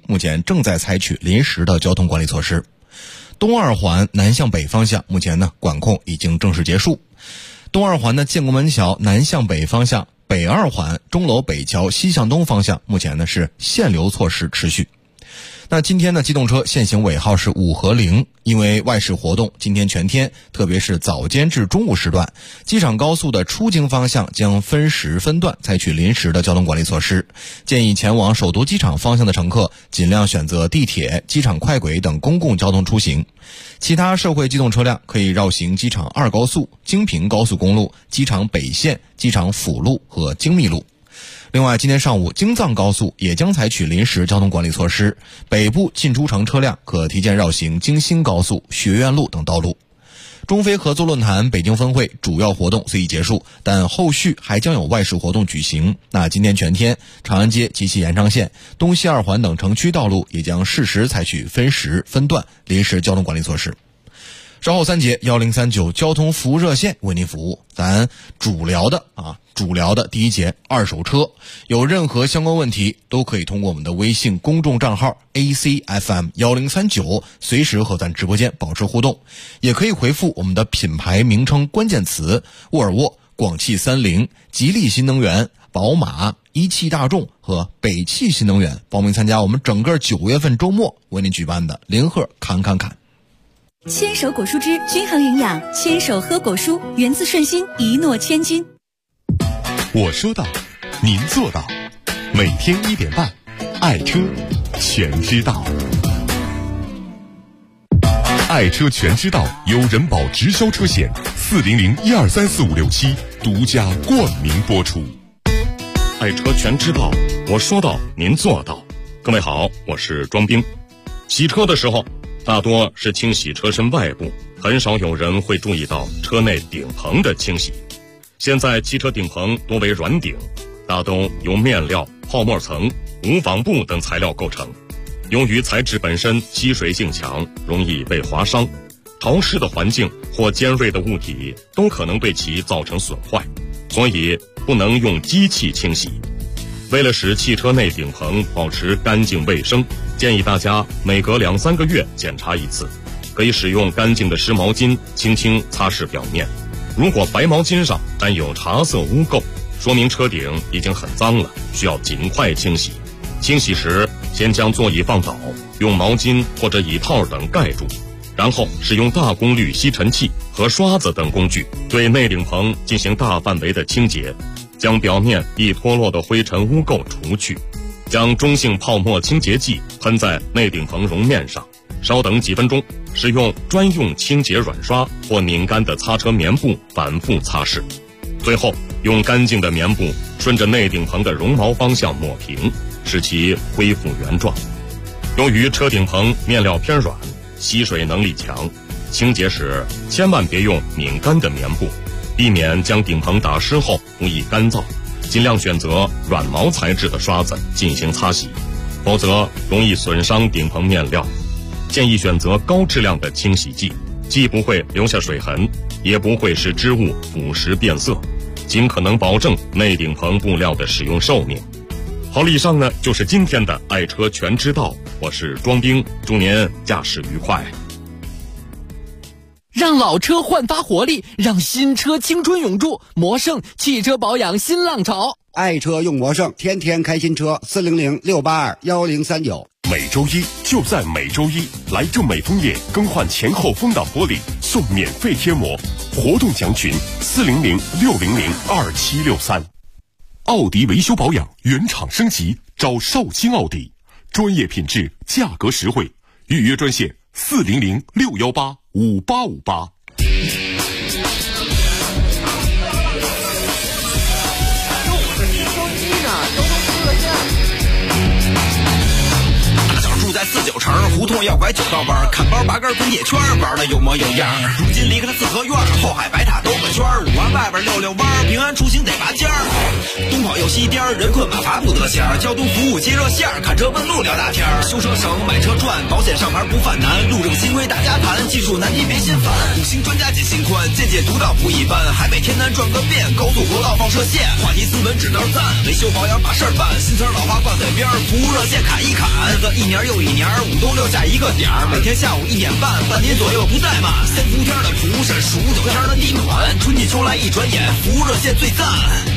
目前正在采取临时的交通管理措施。东二环南向北方向目前呢管控已经正式结束。东二环的建国门桥南向北方向，北二环钟楼北桥西向东方向目前呢是限流措施持续。那今天呢，机动车限行尾号是5和0，因为外事活动，今天全天，特别是早间至中午时段，机场高速的出京方向将分时分段采取临时的交通管理措施。建议前往首都机场方向的乘客尽量选择地铁、机场快轨等公共交通出行。其他社会机动车辆可以绕行机场2高速、京平高速公路、机场北线、机场辅路和京密路。另外，今天上午京藏高速也将采取临时交通管理措施，北部进出城车辆可提前绕行京新高速、学院路等道路。中非合作论坛北京分会主要活动虽已结束，但后续还将有外事活动举行。那今天全天，长安街及其延长线、东西二环等城区道路也将适时采取分时分段临时交通管理措施。稍后3节1039交通服务热线为您服务。咱主聊的第一节二手车，有任何相关问题都可以通过我们的微信公众账号 ACFM1039随时和咱直播间保持互动，也可以回复我们的品牌名称关键词沃尔沃、广汽30、吉利新能源、宝马、一汽大众和北汽新能源，报名参加我们整个9月份周末为您举办的林鹤侃。 牵手果蔬汁均衡营养，牵手喝果蔬源自顺心，一诺千金。 我说到，您做到。每天1点半，爱车全知道。爱车全知道由人保直销车险400123456独家冠名播出。 爱车全知道，我说到，您做到。各位好，我是庄兵。洗车的时候大多是清洗车身外部，很少有人会注意到车内顶棚的清洗。现在汽车顶棚多为软顶，大都由面料、泡沫层、无纺布等材料构成。由于材质本身吸水性强，容易被划伤，潮湿的环境或尖锐的物体都可能对其造成损坏，所以不能用机器清洗。为了使汽车内顶棚保持干净卫生，建议大家每隔2-3个月检查一次，可以使用干净的湿毛巾轻轻擦拭表面。如果白毛巾上沾有茶色污垢，说明车顶已经很脏了，需要尽快清洗。清洗时，先将座椅放倒，用毛巾或者椅套等盖住，然后使用大功率吸尘器和刷子等工具对内顶棚进行大范围的清洁，将表面易脱落的灰尘污垢除去，将中性泡沫清洁剂喷在内顶棚绒面上，稍等几分钟，使用专用清洁软刷或拧干的擦车棉布反复擦拭，最后用干净的棉布顺着内顶棚的绒毛方向抹平，使其恢复原状。由于车顶棚面料偏软，吸水能力强，清洁时千万别用拧干的棉布，避免将顶棚打湿后不易干燥，尽量选择软毛材质的刷子进行擦洗，否则容易损伤顶棚面料。建议选择高质量的清洗剂，既不会留下水痕，也不会使织物腐蚀变色，尽可能保证内顶棚布料的使用寿命。好了，以上呢就是今天的爱车全知道，我是庄兵，祝您驾驶愉快。 让老车焕发活力，让新车青春永驻。魔胜汽车保养新浪潮， 爱车用魔胜，天天开新车。400-682-1039。 每周一就在每周一，来正美枫叶更换前后风挡玻璃送免费贴膜，活动详询400-600-2763。奥迪维修保养原厂升级，找绍兴奥迪，专业品质，价格实惠，预约专线400-618-5858。 49城，胡同要拐9道弯，看包拔根滚铁圈，玩的有模有样。如今离开了四合院，后海白塔兜个圈，5环外边溜溜弯，平安出行得拔尖儿。东跑又西颠，人困马乏不得闲，交通服务接热线，看车问路聊大天，修车省买车赚，保险上牌不犯难，路政新规大家谈，技术难题别心烦，五星专家解心宽，见解独到不一般，海北天南转个遍，高速国道放射线，话题斯文指道赞，维修保养把事儿办，新词老话挂在边，服务热线砍一砍，日子一年又一年，5冬6夏一个点儿，每天下午1点半，半年左右不怠慢，先伏天的服务是数9天的地暖，春季秋来一转眼，服务热线最赞。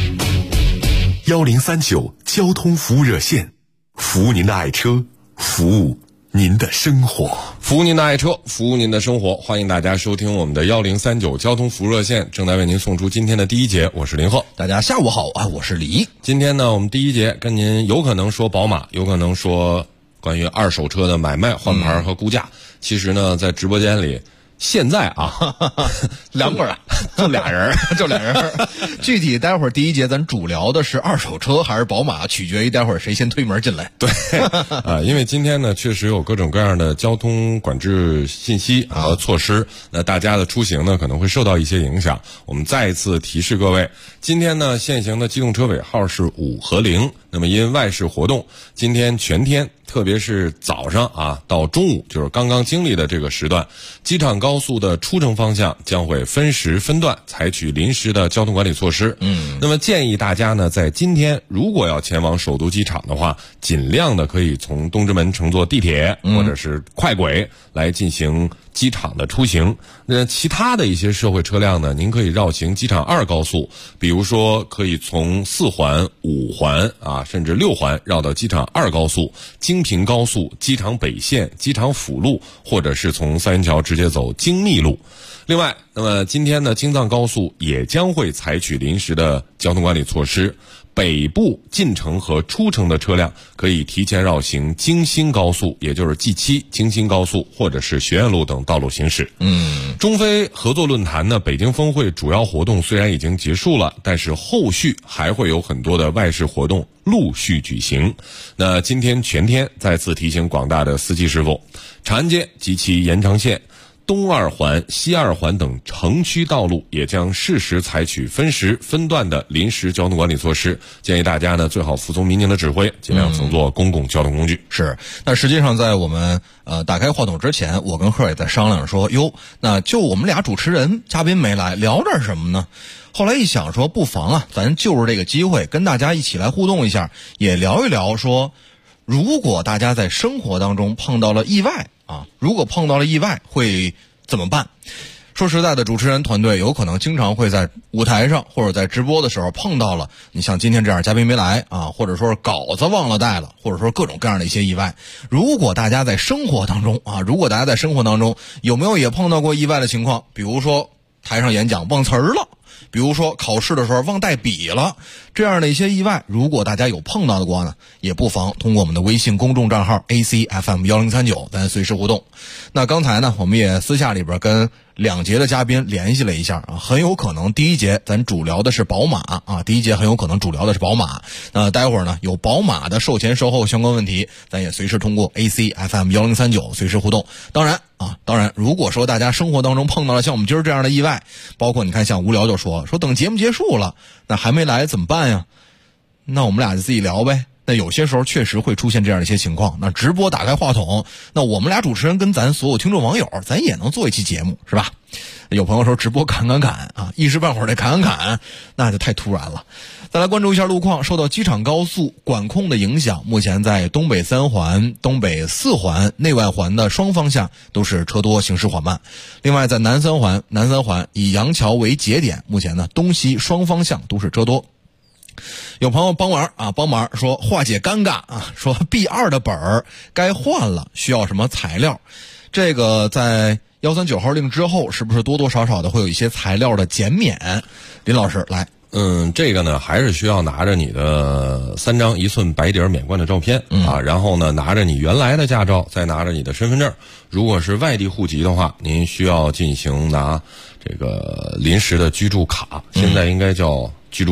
1039交通服务热线，服务您的爱车，服务您的生活， 服务您的爱车，服务您的生活。欢迎大家收听我们的1039交通服务热线，正在为您送出今天的第一节，我是林鹤。 大家下午好啊，我是李。 今天呢，我们第一节跟您有可能说宝马，有可能说关于二手车的买卖、换牌和估价。其实呢，在直播间里现在啊， 两个人，就俩人。具体待会儿第一节咱主聊的是二手车还是宝马，取决于待会儿谁先推门进来。 对，因为今天呢，确实有各种各样的交通管制信息和措施，那大家的出行呢可能会受到一些影响。我们再一次提示各位，今天呢现行的机动车尾号是5和0，那么因外事活动，今天全天，特别是早上啊到中午，就是刚刚经历的这个时段，机场高速的出城方向将会分时分段采取临时的交通管理措施。那么建议大家呢，在今天如果要前往首都机场的话，尽量的可以从东直门乘坐地铁或者是快轨来进行机场的出行。那其他的一些社会车辆呢，您可以绕行机场2高速，比如说可以从4环、5环啊，甚至6环绕到机场2高速、京平高速、机场北线、机场辅路，或者是从三元桥直接走京密路。另外，那么今天呢，京藏高速也将会采取临时的交通管理措施。北部进城和出城的车辆可以提前绕行京新高速，也就是 G7 京新高速或者是学院路等道路行驶。中非合作论坛呢，北京峰会主要活动虽然已经结束了，但是后续还会有很多的外事活动陆续举行。那今天全天再次提醒广大的司机师傅，长安街及其延长线、东2环、西2环等城区道路也将适时采取分时分段的临时交通管理措施，建议大家呢最好服从民警的指挥，尽量乘坐公共交通工具。 是，那实际上在我们打开话筒之前，我跟贺也在商量说，哟，那就我们俩主持人嘉宾没来，聊点什么呢？后来一想说，不妨啊，咱就是这个机会跟大家一起来互动一下，也聊一聊说，如果大家在生活当中碰到了意外啊，如果碰到了意外会怎么办？说实在的，主持人团队有可能经常会在舞台上或者在直播的时候碰到了你像今天这样嘉宾没来啊，或者说是稿子忘了带了，或者说各种各样的一些意外。如果大家在生活当中有没有也碰到过意外的情况？比如说台上演讲忘词儿了，比如说考试的时候忘带笔了，这样的一些意外，如果大家有碰到的话呢，也不妨通过我们的微信公众账号 ACFM1039 咱随时互动。那刚才呢，我们也私下里边跟2节的嘉宾联系了一下啊，很有可能第一节咱主聊的是宝马啊，第一节很有可能主聊的是宝马。待会儿呢有宝马的售前售后相关问题，咱也随时通过 ACFM1039 随时互动。当然如果说大家生活当中碰到了像我们今儿这样的意外，包括你看像无聊就说等节目结束了，那还没来怎么办呀？那我们俩就自己聊呗。那有些时候确实会出现这样的一些情况，那直播打开话筒，那我们俩主持人跟咱所有听众网友，咱也能做一期节目，是吧？有朋友说直播砍啊，一时半会儿得砍，那就太突然了。再来关注一下路况，受到机场高速管控的影响，目前在东北3环、东北4环、内外环的双方向都是车多，行驶缓慢。另外在南三环以杨桥为节点，目前呢东西双方向都是车多。有朋友帮忙说化解尴尬啊，说 B2 的本儿该换了，需要什么材料？这个在139号令之后，是不是多多少少的会有一些材料的减免？林老师来。 这个呢还是需要拿着你的3张1寸白底免冠的照片啊，然后呢拿着你原来的驾照，再拿着你的身份证。如果是外地户籍的话，您需要进行拿这个临时的居住卡，现在应该叫居住卡。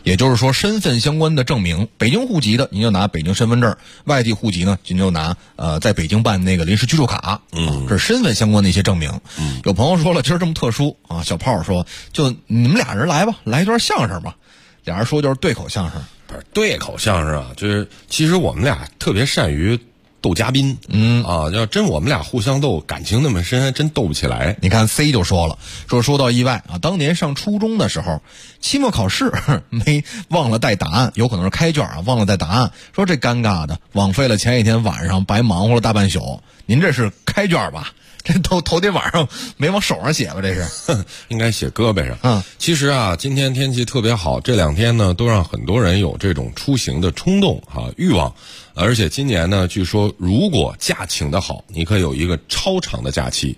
也就是说身份相关的证明，北京户籍的您就拿北京身份证，外地户籍呢您就拿在北京办那个临时居住卡，这是身份相关的一些证明。有朋友说了，今儿这么特殊啊，小炮说就你们俩人来吧，来一段相声吧，俩人说就是对口相声。 不是对口相声啊，就是其实我们俩特别善于逗嘉宾，要真我们俩互相斗，感情那么深，还真斗不起来。 你看 C 就说了，说到意外啊，当年上初中的时候，期末考试忘了带答案，有可能是开卷啊，忘了带答案，说这尴尬的，枉费了前一天晚上白忙活了大半宿。您这是开卷吧？这头天晚上没往手上写吧？这是应该写胳膊上。其实啊，今天天气特别好，这2天呢都让很多人有这种出行的冲动欲望。而且今年呢，据说如果假请得好，你可以有一个超长的假期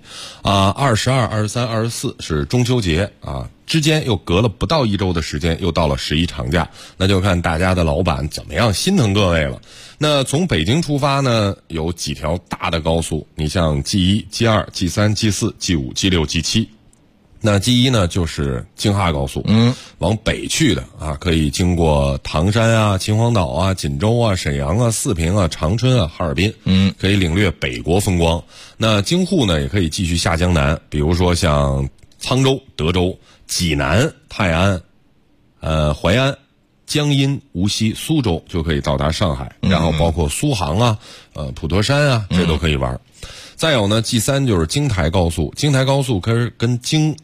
，22、23、24是中秋节之间又隔了不到1周的时间，又到了11长假，那就看大家的老板怎么样心疼各位了。那从北京出发呢，有几条大的高速，你像 G1、G2、G3、G4、G5、G6、G7。那G1呢就是京哈高速，往北去的可以经过唐山啊、秦皇岛啊、锦州啊、沈阳啊、四平啊、长春啊、哈尔滨，可以领略北国风光。那京沪呢也可以继续下江南，比如说像沧州、德州、济南、泰安、淮安、江阴、无锡、苏州就可以到达上海，然后包括苏杭啊、普陀山啊，这都可以玩。再有呢 G3 就是京台高速，京台高速跟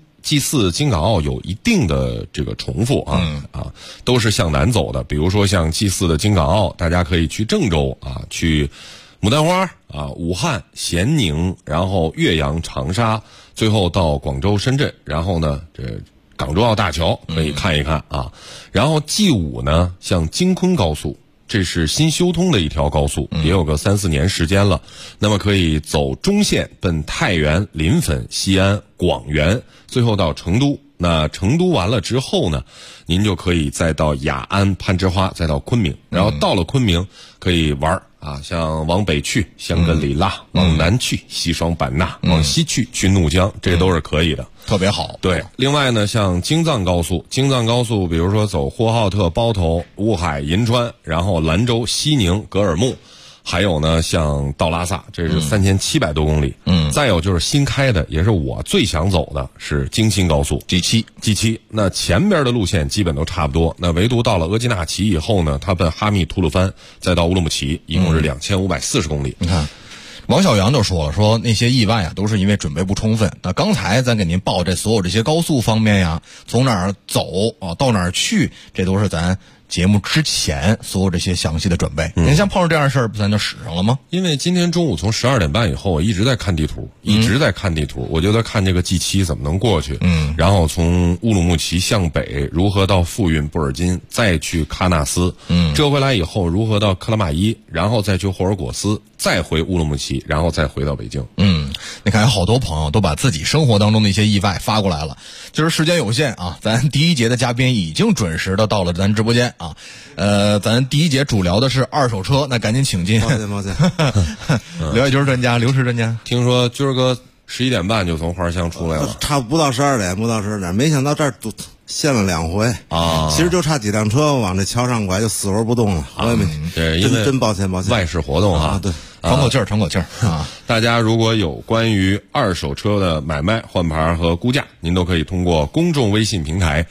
G4 京港澳有一定的这个重复都是向南走的。比如说像 G4 的京港澳，大家可以去郑州去牡丹花武汉、咸宁，然后岳阳、长沙，最后到广州、深圳，然后呢这港珠澳大桥可以看一看然后 G5 呢，像京昆高速，这是新修通的一条高速，也有个3、4年时间了。那么可以走中线奔太原、临汾、西安、广元，最后到成都。那成都完了之后呢，您就可以再到雅安、攀枝花，再到昆明。然后到了昆明可以玩像往北去香格里拉，往南去西双版纳，往西去怒江，这都是可以的， 特别好。 对，另外呢，像京藏高速，比如说走呼和浩特、包头、乌海、银川，然后兰州、西宁、格尔木，还有呢像到拉萨，这是3700多公里。再有就是新开的，也是我最想走的，是京新高速 G7。那前边的路线基本都差不多，那唯独到了额济纳旗以后呢，它奔哈密、吐鲁番，再到乌鲁木齐，一共是2540公里。 你看王小阳就说了，说那些意外都是因为准备不充分。那刚才咱给您报这所有这些高速方面呀，从哪儿走到哪儿去，这都是咱节目之前所有这些详细的准备。您像碰上这样的事儿，不咱就使上了吗？ 因为今天中午从12点半以后，我一直在看地图，我就在看这个 G7 怎么能过去。然后从乌鲁木齐向北如何到富蕴、布尔津，再去喀纳斯，折回来以后如何到克拉玛依，然后再去霍尔果斯，再回乌鲁木齐，然后再回到北京。 你看有好多朋友都把自己生活当中的一些意外发过来了。就是时间有限咱第一节的嘉宾已经准时的到了咱直播间咱第一节主聊的是二手车，那赶紧请进抱歉刘爱军专家、刘氏专家。 听说军儿哥11点半就从花乡出来了， 差不到12点，没想到这儿都陷了2回其实就差几辆车往这桥上拐，就死活不动了。我也没真抱歉外事活动对， 喘口气儿大家如果有关于二手车的买卖、换牌和估价，您都可以通过公众微信平台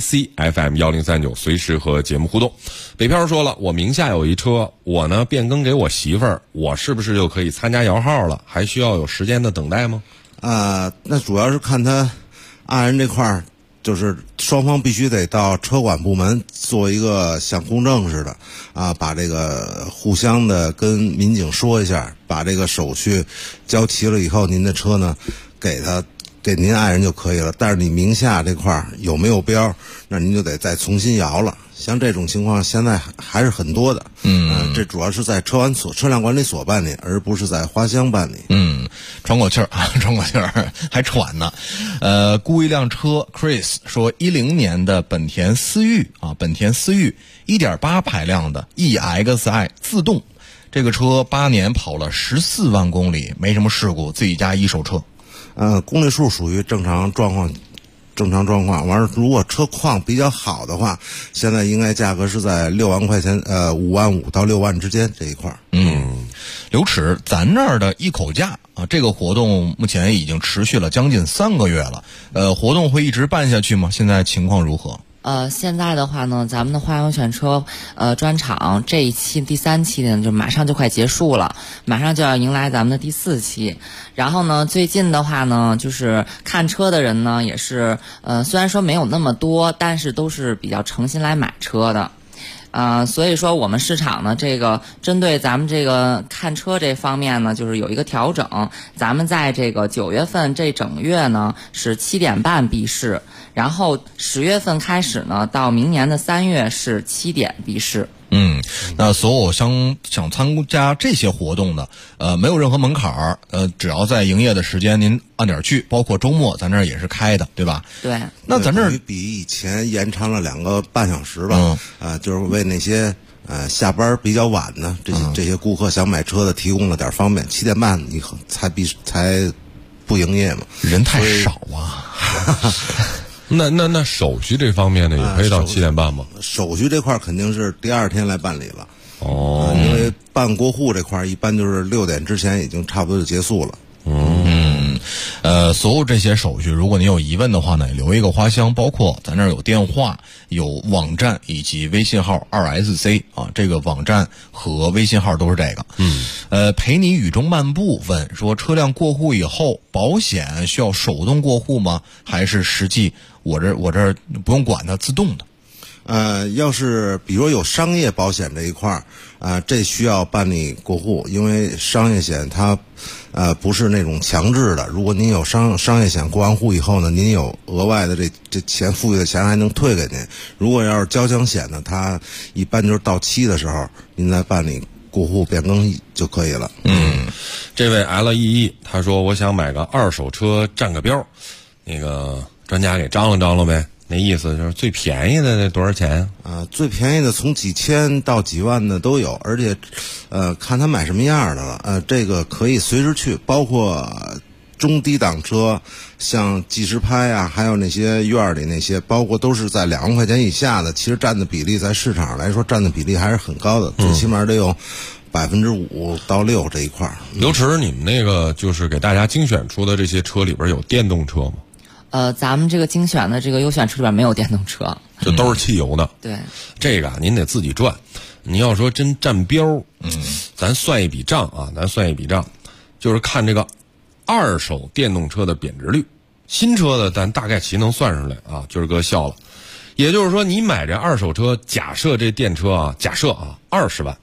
ACFM1039 随时和节目互动。北漂说了，我名下有一车，我呢变更给我媳妇儿，我是不是就可以参加摇号了？还需要有时间的等待吗？ 那主要是看他爱人这块儿，就是双方必须得到车管部门做一个像公证似的把这个互相的跟民警说一下，把这个手续交齐了以后，您的车呢给您爱人就可以了。但是你名下这块有没有标，那您就得再重新摇了。像这种情况现在还是很多的。这主要是在车辆管理所办理，而不是在花乡办理。 喘口气儿还喘呢。估一辆车 Chris 说10年的本田思域 1.8 排量的 EXI 自动，这个车8年跑了14万公里，没什么事故，自己家一手车。 公里数属于正常状况正常状况。完了，如果车况比较好的话，现在应该价格是在6万块钱，5万5到6万之间这一块。 刘齿，咱这儿的一口价啊，这个活动目前已经持续了将近3个月了。活动会一直办下去吗？现在情况如何？ 现在的话呢，咱们的花样选车专场这一期第3期呢，就马上就快结束了，马上就要迎来咱们的第4期。然后呢，最近的话呢，就是看车的人呢，也是虽然说没有那么多，但是都是比较诚心来买车的。所以说我们市场呢，这个针对咱们这个看车这方面呢，就是有一个调整。咱们在这个9月份这整月呢是7点半闭市，然后10月份开始呢，到明年的3月是7点闭市。 那所有想参加这些活动的，没有任何门槛儿，只要在营业的时间您按点去，包括周末咱这儿也是开的，对吧？ 对。 那咱这儿比以前延长了2个半小时吧，就是为那些下班比较晚的这些顾客想买车的提供了点方便。7点半你才不营业嘛， 人太少啊。 那手续这方面呢，也可以到7点半吗？ 手续这块肯定是第2天来办理了。因为办过户这块一般就是6点之前已经差不多就结束了。 所有这些手续，如果您有疑问的话呢，也留一个花箱，包括咱这儿有电话、有网站以及微信号2SC 啊，这个网站和微信号都是这个。陪你雨中漫步问说，车辆过户以后，保险需要手动过户吗？还是实际我这不用管它，自动的？ 要是比如有商业保险这一块这需要办理过户，因为商业险它不是那种强制的。如果您有商业险过完户以后呢，您有额外的这钱富裕的钱还能退给您。如果要是交强险呢，它一般就是到期的时候您再办理过户变更就可以了。 这位 LEE 他说我想买个2手车占个标，那个专家给张罗呗。那意思就是最便宜的那多少钱最便宜的从几千到几万的都有，而且看他买什么样的了。这个可以随时去，包括中低档车，像计时拍啊，还有那些院里那些，包括都是在2万块钱以下的，其实占的比例在市场上来说占的比例还是很高的，最起码得有5%到6%这一块。 刘驰，你们那个就是给大家精选出的这些车里边有电动车吗？ 咱们这个精选的这个优选车里边没有电动车， 就都是汽油的。 对， 这个您得自己赚。你要说真占标，咱算一笔账啊，就是看这个2手电动车的贬值率。新车的咱大概其能算出来啊，就是哥笑了。也就是说，你买这2手车，假设这电车啊，20万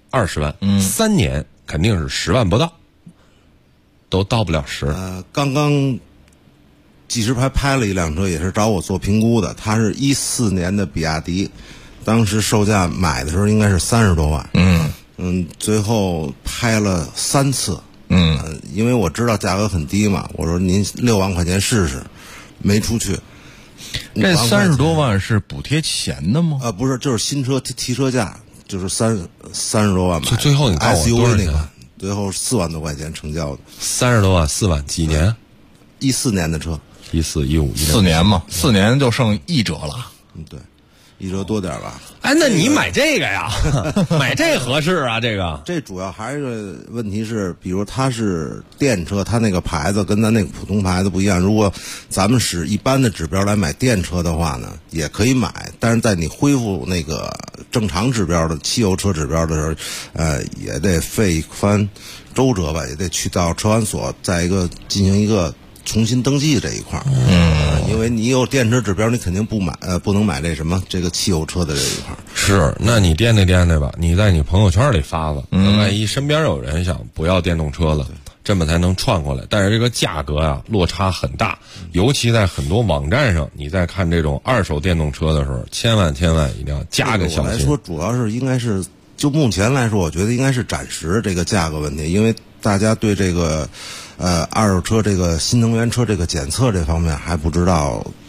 ，3年肯定是10万不到，都到不了10。 刚刚计时拍了一辆车，也是找我做评估的，它是14年的比亚迪，当时售价买的时候应该是30多万。最后拍了3次。因为我知道价格很低嘛，我说您6万块钱试试，没出去。 这30多万是补贴钱的吗？ 不是，就是新车提车价，就是30多万买。 最后你告诉我多少钱？ 最后4万多块钱成交的。 30多万，4万，几年 ？14年的车。 14、15、 4年嘛，4年就剩1折了。 对，1折多点吧。 那你买这个呀？买这合适啊？这主要还是问题是，比如它是电车，它那个牌子跟咱那个普通牌子不一样。如果咱们使一般的指标来买电车的话呢，也可以买，但是在你恢复那个正常指标的汽油车指标的时候，也得费一番周折吧，也得去到车管所，再进行一个重新登记这一块。因为你有电车指标，你肯定不能买这个汽油车的这一块。 是，那你掂对吧？你在你朋友圈里发了，万一身边有人想不要电动车了，这么才能串过来。但是这个价格啊落差很大，尤其在很多网站上，你在看这种2手电动车的时候，千万一定要加个小心。 我来说，主要是应该是就目前来说，我觉得应该是暂时这个价格问题，因为大家对这个2手车这个新能源车这个检测这方面还不知道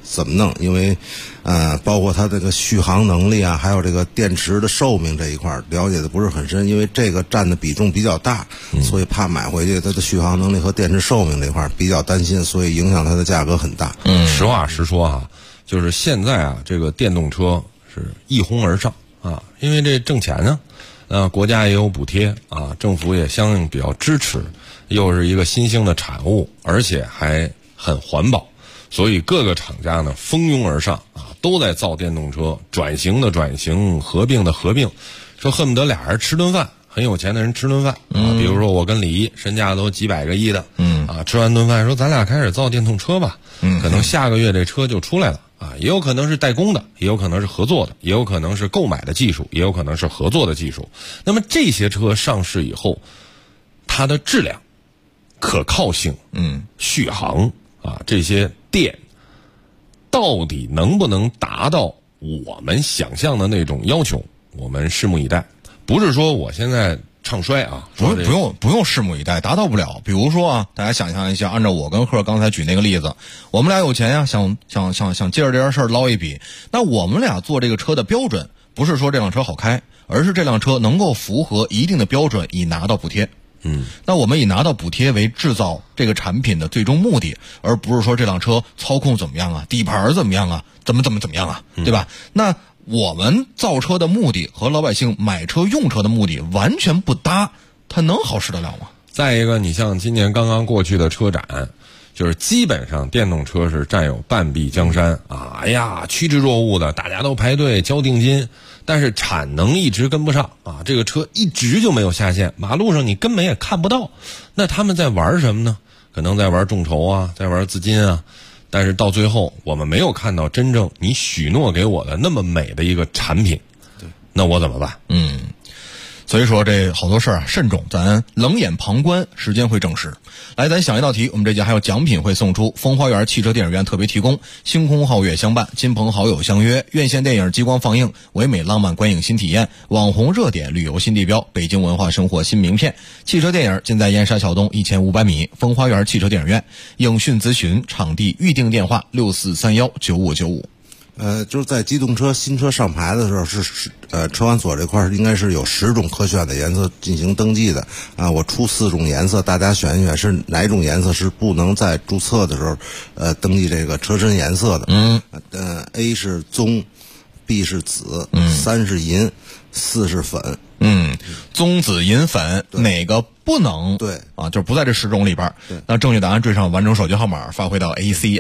怎么弄，因为包括它这个续航能力啊，还有这个电池的寿命这一块了解的不是很深，因为这个占的比重比较大，所以怕买回去它的续航能力和电池寿命这块比较担心，所以影响它的价格很大。 实话实说啊，就是现在啊，这个电动车是一哄而上啊，因为这挣钱呢，国家也有补贴啊，政府也相应比较支持，又是一个新兴的产物，而且还很环保，所以各个厂家呢蜂拥而上啊，都在造电动车，转型的转型，合并的合并，说恨不得俩人吃顿饭，很有钱的人吃顿饭啊，比如说我跟李一身价都几百个亿的，吃完顿饭说咱俩开始造电动车吧，可能下个月这车就出来了。也有可能是代工的，也有可能是合作的，也有可能是购买的技术，也有可能是合作的技术。那么这些车上市以后，它的质量、可靠性、续航啊，这些电到底能不能达到我们想象的那种要求？我们拭目以待。不是说我现在唱衰啊， 不用拭目以待，达到不了。比如说啊，大家想象一下，按照我跟贺刚才举那个例子，我们俩有钱呀，想借着这件事儿捞一笔。那我们俩做这个车的标准，不是说这辆车好开，而是这辆车能够符合一定的标准，以拿到补贴。那我们以拿到补贴为制造这个产品的最终目的，而不是说这辆车操控怎么样啊，底盘怎么样啊，怎么样啊，对吧？那我们造车的目的和老百姓买车用车的目的完全不搭，它能好使得了吗？ 再一个，你像今年刚刚过去的车展，就是基本上电动车是占有半壁江山啊！哎呀，趋之若鹜的，大家都排队交定金，但是产能一直跟不上啊！这个车一直就没有下线，马路上你根本也看不到。那他们在玩什么呢？可能在玩众筹啊，在玩资金啊。但是到最后，我们没有看到真正你许诺给我的那么美的一个产品，对，那我怎么办？ 所以说这好多事儿啊，慎重，咱冷眼旁观，时间会证实。来，咱想一道题，我们这节还有奖品会送出。风花园汽车电影院特别提供星空皓月相伴，亲朋好友相约，院线电影激光放映，唯美浪漫观影新体验，网红热点旅游新地标，北京文化生活新名片。汽车电影尽在燕莎小东1500米风花园汽车电影院。影讯咨询场地预订电话64319595。 就是在机动车新车上牌的时候车管所这块应该是有10种可选的颜色进行登记的啊。我出4种颜色，大家选一选是哪种颜色是不能在注册的时候登记这个车身颜色的。A 是棕， B 是紫，3是银，4是粉。 棕紫银粉哪个不能？对啊，就不在这10种里边。那正确答案缀上完整手机号码，发回到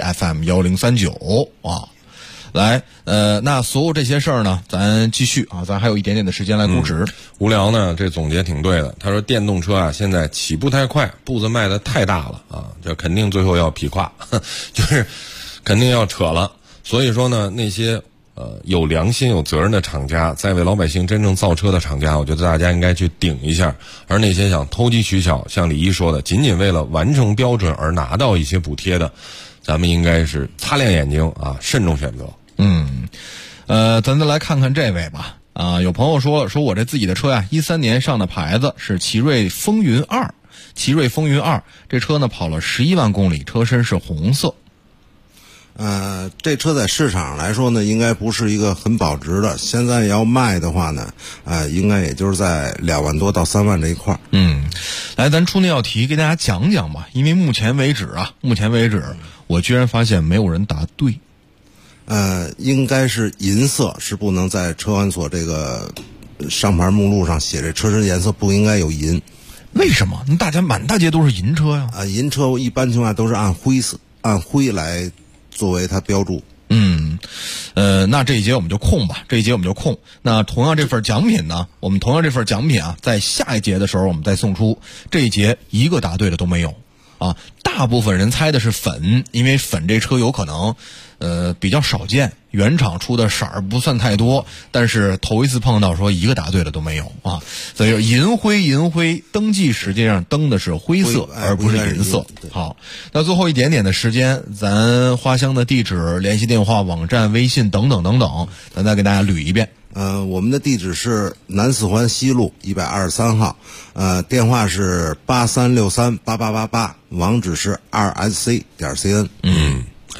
ACFM1039啊。来，那所有这些事儿呢，咱继续啊，咱还有一点点的时间来估值。 无聊呢，这总结挺对的。他说电动车啊，现在起步太快，步子迈得太大了啊，这肯定最后要劈胯，就是肯定要扯了。所以说呢，那些有良心、有责任的厂家，在为老百姓真正造车的厂家，我觉得大家应该去顶一下。而那些想投机取巧，像李一说的，仅仅为了完成标准而拿到一些补贴的，咱们应该是擦亮眼睛啊，慎重选择。 咱再来看看这位吧。有朋友说我这自己的车呀，13年上的牌子是奇瑞风云2，奇瑞风云2这车呢跑了11万公里，车身是红色。 这车在市场上来说呢，应该不是一个很保值的。现在要卖的话呢，应该也就是在2万多到3万这一块。 来，咱出那道题给大家讲讲吧。因为目前为止我居然发现没有人答对。 应该是银色，是不能在车管所这个上牌目录上写这车身颜色不应该有银。 为什么？那大家满大街都是银车呀。 银车一般情况下都是按灰来作为它标注。 那这一节我们就空吧，那同样这份奖品呢，在下一节的时候我们再送出。这一节一个答对的都没有啊，大部分人猜的是粉，因为粉这车有可能比较少见，原厂出的色儿不算太多，但是头一次碰到说一个答对的都没有啊。所以银灰登记实际上登的是灰色而不是银色。好，那最后一点点的时间，咱花乡的地址、联系电话、网站、微信等等，咱再给大家捋一遍。 我们的地址是南四环西路123号，电话是83638888，网址是2sc.cn。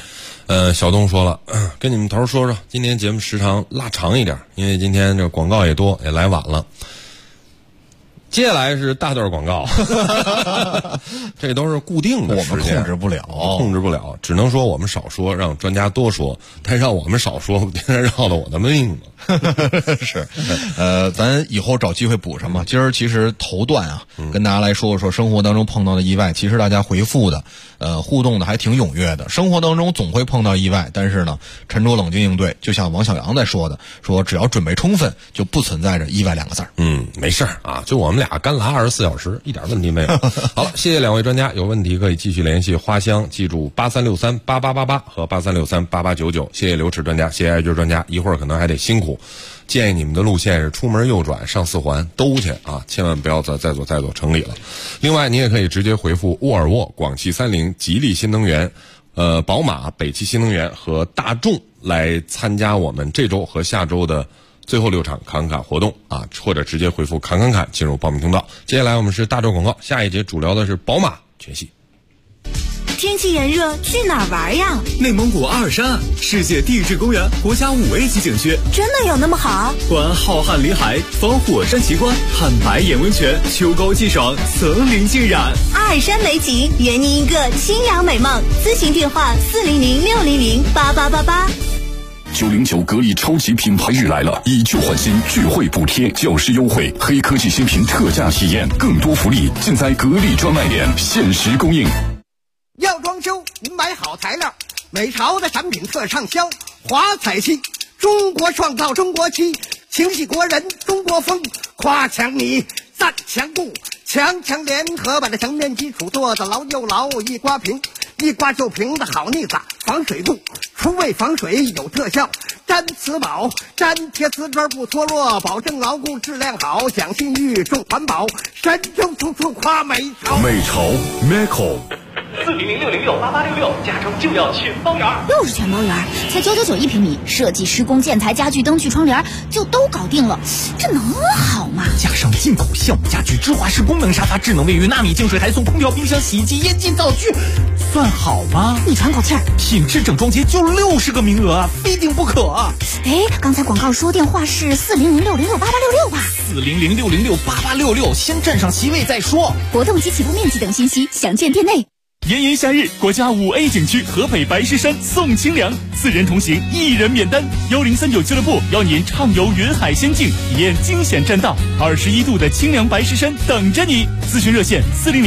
小东说了，跟你们头说说，今天节目时长拉长一点，因为今天这广告也多，也来晚了。接下来是大段广告，这都是固定的时间， 我们控制不了， 只能说我们少说，让专家多说，但让我们少说，天天绕了我的命了。 是，咱以后找机会补上吧。今儿其实头段啊，跟大家来说说生活当中碰到的意外，其实大家回复的，互动的还挺踊跃的。生活当中总会碰到意外，但是呢，沉着冷静应对，就像王小阳在说的，说只要准备充分，就不存在着意外2个字。 没事啊，就我们俩干拉24小时，一点问题没有。好了，谢谢2位专家，有问题可以继续联系花香，记住83638888和83638899。谢谢刘驰专家，谢谢艾军专家，一会儿可能还得辛苦。建议你们的路线是出门右转上4环兜去啊，千万不要再左城里了。另外，你也可以直接回复沃尔沃、广汽30、吉利新能源、宝马、北汽新能源和大众来参加我们这周和下周的最后6场侃侃活动啊，或者直接回复侃进入报名通道。接下来我们是大洲广告，下一节主聊的是宝马全系。 天气炎热，去哪儿玩呀？ 内蒙古阿尔山世界地质公园国家5A 级景区， 真的有那么好？ 观浩瀚林海，访火山奇观，看白眼温泉，秋高气爽，层林尽染。 阿尔山美景，圆你一个清凉美梦。咨询电话400-600-8888。 909格力超级品牌日来了，以旧换新，聚会补贴，教师优惠，黑科技新品特价体验，更多福利尽在格力专卖店，限时供应。 要装修，您买好材料，美潮的产品特畅销，华彩漆，中国创造中国漆，情系国人中国风，夸墙米，赞墙布，墙联合把这墙面基础做得牢又牢，一刮平，一刮就平的好腻子，防水度，除味防水有特效，粘瓷宝，粘贴瓷砖不脱落，保证牢固质量好，讲信誉重环保，神州处处夸美潮。 美潮 Meco。 400-600-8866，加州就要全包圆， 又是全包圆，才999一平米，设计、施工、建材、家具、灯具、窗帘就都搞定了，这能好吗？ 加上进口橡木家具、芝华士功能沙发、智能卫浴、纳米净水，还送空调、冰箱、洗衣机、烟机、灶具，算好吗？ 你喘口气儿， 品质整装节就60个名额，非订不可。 哎，刚才广告说电话是400-600-8866吧 ？400-600-8866，先占上席位再说。 活动及起步面积等信息详见店内。 炎炎夏日，国家5A 景区河北白石山送清凉，4人同行1人免单。1039俱乐部邀您畅游云海仙境，体验惊险栈道，21度的清凉白石山等着你。咨询热线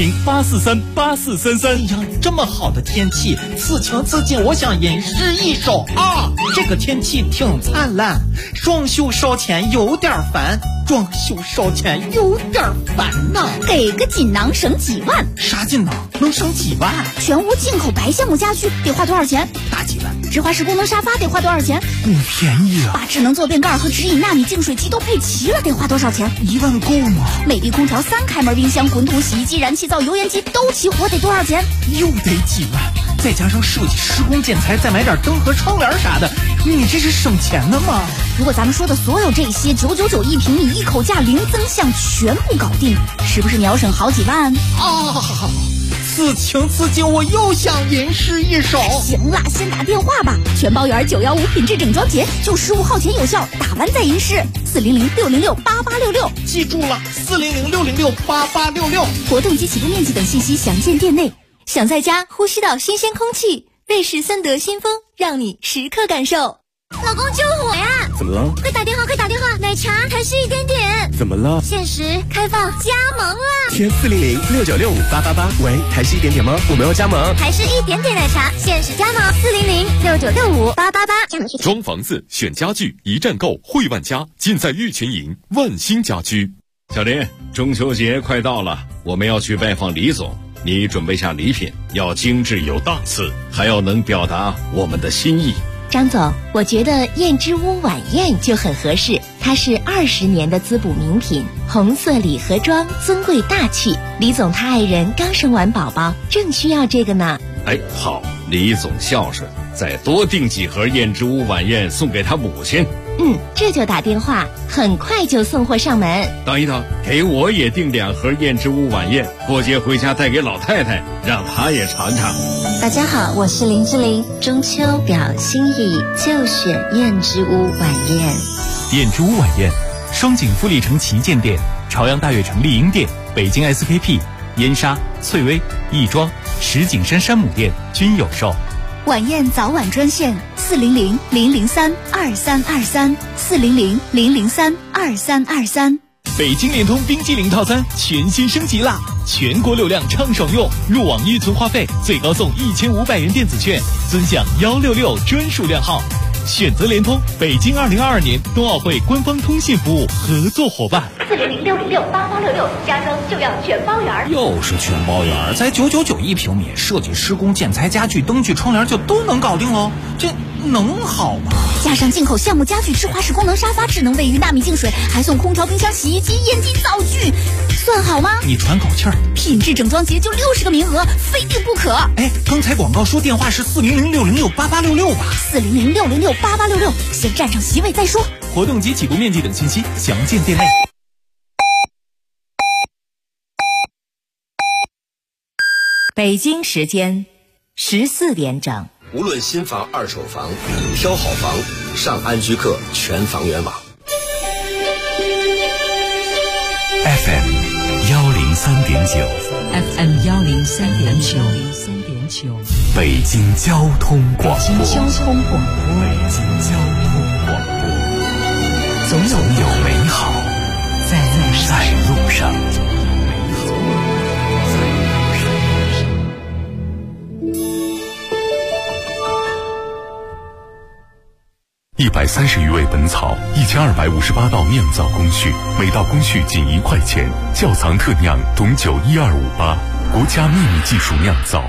400-843-8433。 哎呀，这么好的天气，此情此景，我想吟诗一首啊！这个天气挺灿烂，装修烧钱有点烦，装修烧钱有点烦呐。 给个锦囊省几万？ 啥锦囊能省几万？ 全屋进口白橡木家具得花多少钱？ 大几万。 芝华士功能沙发得花多少钱？ 不便宜啊。 把智能坐便盖和直饮纳米净水机都配齐了，得花多少钱 ？1万够吗？ 美的空调、3开门冰箱、滚筒洗衣机、燃气灶、油烟机都齐活，得多少钱？ 又得几万。再加上设计、施工、建材，再买点灯和窗帘啥的，你这是省钱的吗？ 如果咱们说的所有这些999一平米，一口价零增项，全部搞定，是不是你要省好几万啊？此情此景，我又想吟诗一首。 行了，先打电话吧。全包圆915品质整装节，就15号前有效，打完再吟诗。400-600-8866， 记住了，400-600-8866。 活动及起步面积等信息详见店内。 想在家呼吸到新鲜空气，瑞士森德新风让你时刻感受。 老公救火呀！ 怎么了？ 快打电话，快打电话！奶茶还是1点点。 怎么了？ 限时开放加盟了。 填400-696-5888。喂，还是1点点吗？我们要加盟。 还是1点点奶茶，限时加盟400-6965-888。 装房子选家具，一站购汇万家，尽在玉泉营万兴家居。 小林，中秋节快到了，我们要去拜访李总。你准备下礼品，要精致有档次，还要能表达我们的心意。 张总，我觉得燕之屋晚宴就很合适，它是20年的滋补名品，红色礼盒装，尊贵大气。李总他爱人刚生完宝宝，正需要这个呢。 哎，好，李总孝顺，再多订几盒燕之屋晚宴送给他母亲。 这就打电话，很快就送货上门。 等一等，给我也订2盒燕之屋晚宴，过节回家带给老太太，让她也尝尝。 大家好，我是林志玲，中秋表心意就选燕之屋晚宴。 燕之屋晚宴，双井富力城旗舰店、朝阳大悦城丽婴店、北京 SKP、燕莎、翠微、亦庄、石景山山姆店均有售。 晚宴早晚专线400-003-2323，400-003-2323。 北京联通冰激凌套餐全新升级啦！全国流量畅爽用，入网预存话费最高送1500元电子券，尊享166专属量号。选择联通，北京2022年冬奥会官方通信服务合作伙伴。 400-606-8866，加装就要全包圆。 又是全包圆，才999一平米，设计、施工、建材、家具、灯具、窗帘就都能搞定喽，这能好吗？ 加上进口橡木家具、智华式功能沙发、智能卫浴、纳米净水，还送空调、冰箱、洗衣机、烟机、灶具，算好吗？ 你喘口气儿， 品质整装节就60个名额，非订不可。 哎，刚才广告说电话是400-606-8866吧 400-606-8866，先占上席位再说。 活动及起步面积等信息详见店内。 北京时间14点整。 无论新房、二手房，挑好房，上安居客全房源网。 FM 103.9，FM 103.9， 北京交通广播， 北京交通广播， 总有美好在路上。130余味本草，1258道酿造工序，每道工序仅1块钱。窖藏特酿董酒12588，国家秘密技术酿造。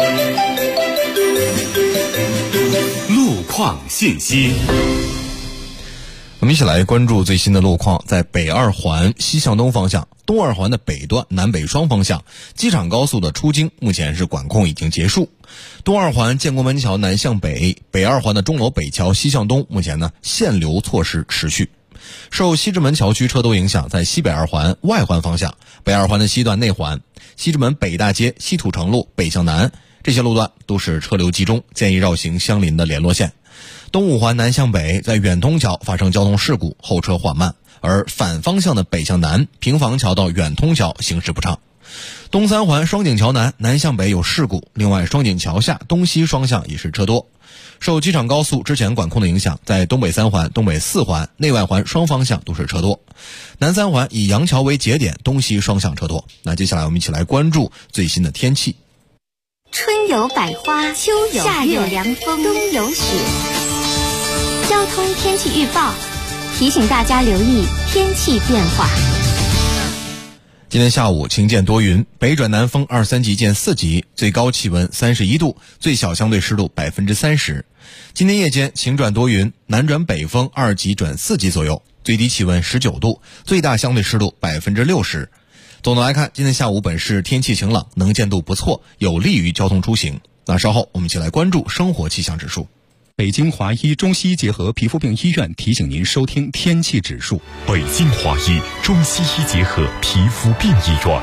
路况信息。 我们一起来关注最新的路况。在北二环西向东方向、东二环的北段南北双方向，机场高速的出京目前是管控已经结束。东二环建国门桥南向北、北二环的钟楼北桥西向东，目前呢限流措施持续。受西直门桥区车多影响，在西北二环外环方向、北二环的西段内环、西直门北大街、西土城路北向南这些路段都是车流集中，建议绕行相邻的联络线。东五环南向北，在远通桥发生交通事故，后车缓慢，而反方向的北向南平房桥到远通桥行驶不畅。东三环双井桥南南向北有事故，另外双井桥下东西双向也是车多。受机场高速之前管控的影响，在东北三环、东北四环、内外环双方向都是车多。南三环以杨桥为节点，东西双向车多。那接下来我们一起来关注最新的天气。 春有百花，秋有夏有凉风，冬有雪。交通天气预报提醒大家留意天气变化。 今天下午晴见多云，北转南风2、3级见4级，最高气温31度，最小相对湿度30%。今天夜间晴转多云，南转北风2级转4级左右，最低气温19度，最大相对湿度60%。总的来看，今天下午本市天气晴朗，能见度不错，有利于交通出行。那稍后我们一起来关注生活气象指数。 北京华医中西医结合皮肤病医院提醒您收听天气指数。 北京华医中西医结合皮肤病医院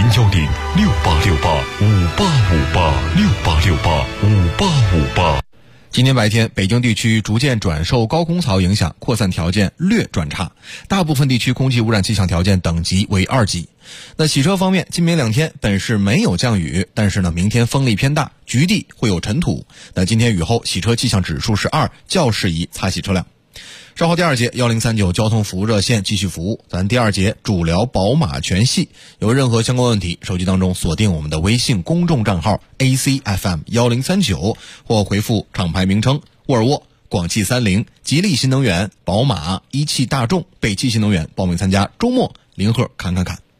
，010-6868-5858，6868-5858。 今天白天，北京地区逐渐转受高空槽影响，扩散条件略转差，大部分地区空气污染气象条件等级为2级。那洗车方面，今明2天本市没有降雨，但是呢，明天风力偏大，局地会有尘土。那今天雨后洗车气象指数是2，较适宜擦洗车辆。稍后第2节1039交通服务热线继续服务，咱第2节主聊宝马全系。有任何相关问题，手机当中锁定我们的微信公众账号 ACFM1039，或回复厂牌名称沃尔沃、广汽30、吉利新能源、宝马、一汽大众、北汽新能源报名参加周末零贺侃。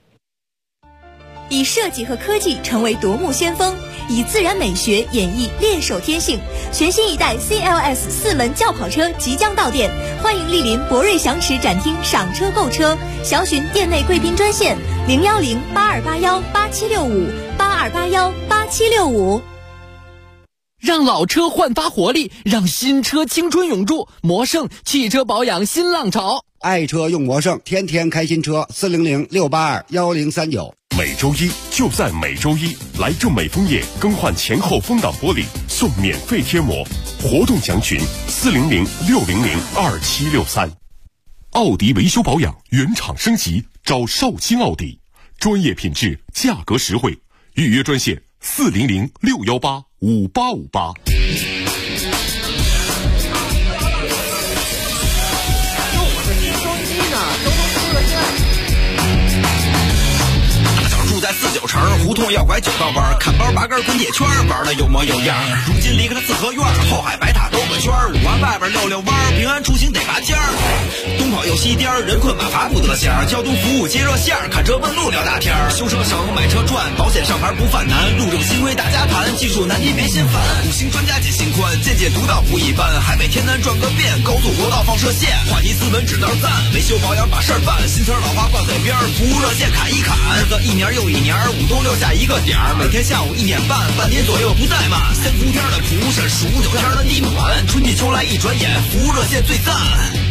以设计和科技成为夺目先锋，以自然美学演绎猎手天性。全新一代 CLS 4门轿跑车即将到店，欢迎莅临博瑞祥驰展厅赏车购车，详询店内贵宾专线010-8281-8765，8281-8765。 让老车焕发活力，让新车青春永驻。魔盛汽车保养新浪潮， 爱车用魔盛，天天开新车。400-682-1039。 每周一就在每周一，来正美枫叶更换前后风挡玻璃，送免费贴膜。活动详询400-600-2763。奥迪维修保养原厂升级，找绍兴奥迪，专业品质，价格实惠。预约专线400-618-5858。 在49城胡同要拐9道弯，看包拔根滚铁圈，玩的有模有样。如今离开了四合院，后海白塔兜个圈，5环外边溜弯，平安出行得拔尖儿。东跑又西颠，人困马乏不得闲。交通服务接热线，看车问路聊大天。修车省，买车赚，保险上牌不犯难。路政新规大家谈，技术难题别心烦。5星专家解心宽，见解独到不一般。海北天南转个遍，高速国道放射线。话题斯文指道赞，维修保养把事儿办。新车老花挂嘴边，服务热线砍一砍。日子一年又一年，5东6下一个点儿，每天下午1点半，半点左右不怠慢。3伏天的蒲是数9天的地暖，春季秋来一转眼，服务热线最赞。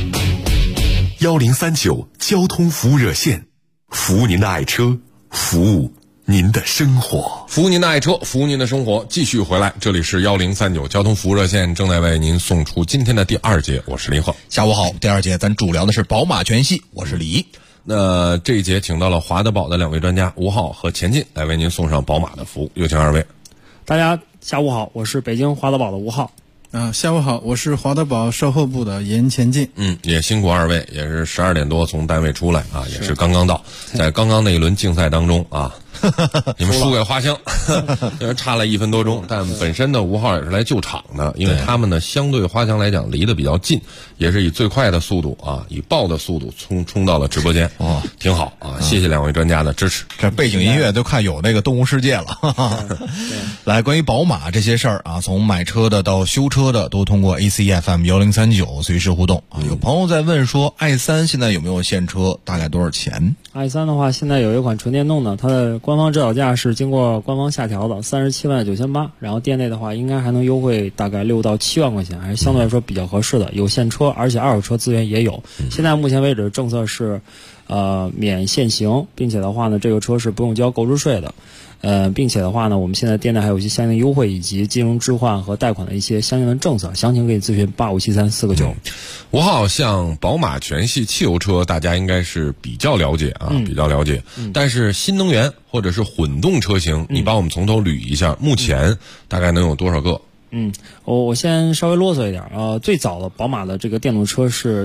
1039交通服务热线，服务您的爱车，服务您的生活， 服务您的爱车，服务您的生活。继续回来，这里是1039交通服务热线，正在为您送出今天的第2节，我是林鹤。 下午好，第2节咱主聊的是宝马全系，我是李。 那这一节请到了华德宝的2位专家吴浩和钱进来为您送上宝马的服务，有请2位。 大家下午好，我是北京华德宝的吴浩。 下午好，我是华德宝售后部的严前进。 也辛苦2位，也是12点多从单位出来啊，也是刚刚到，在刚刚那一轮竞赛当中啊，你们输给花乡，差了1分多钟。但本身呢，吴浩也是来救场的，因为他们呢相对花乡来讲离得比较近，也是以最快的速度啊，以爆的速度冲到了直播间。挺好啊，谢谢2位专家的支持。 这背景音乐都快有那个动物世界了。来，关于宝马这些事儿啊，从买车的到修车的都通过 ACFM 1039随时互动啊。有朋友在问说，i3现在有没有现车，大概多少钱 ？i3的话，现在有一款纯电动的，它的官方指导价是经过官方下调的，37.98万，然后店内的话应该还能优惠大概6到7万块钱，还是相对来说比较合适的。有现车，而且二手车资源也有。现在目前为止政策是，免限行，并且的话呢，这个车是不用交购置税的。并且的话呢，我们现在店内还有一些相应的优惠，以及金融置换和贷款的一些相应的政策，详情可以咨询8573-499。 吴浩，像宝马全系汽油车，大家应该是比较了解啊，比较了解。但是新能源或者是混动车型，你帮我们从头捋一下，目前大概能有多少个？ 我先稍微啰嗦一点。最早的宝马的这个电动车是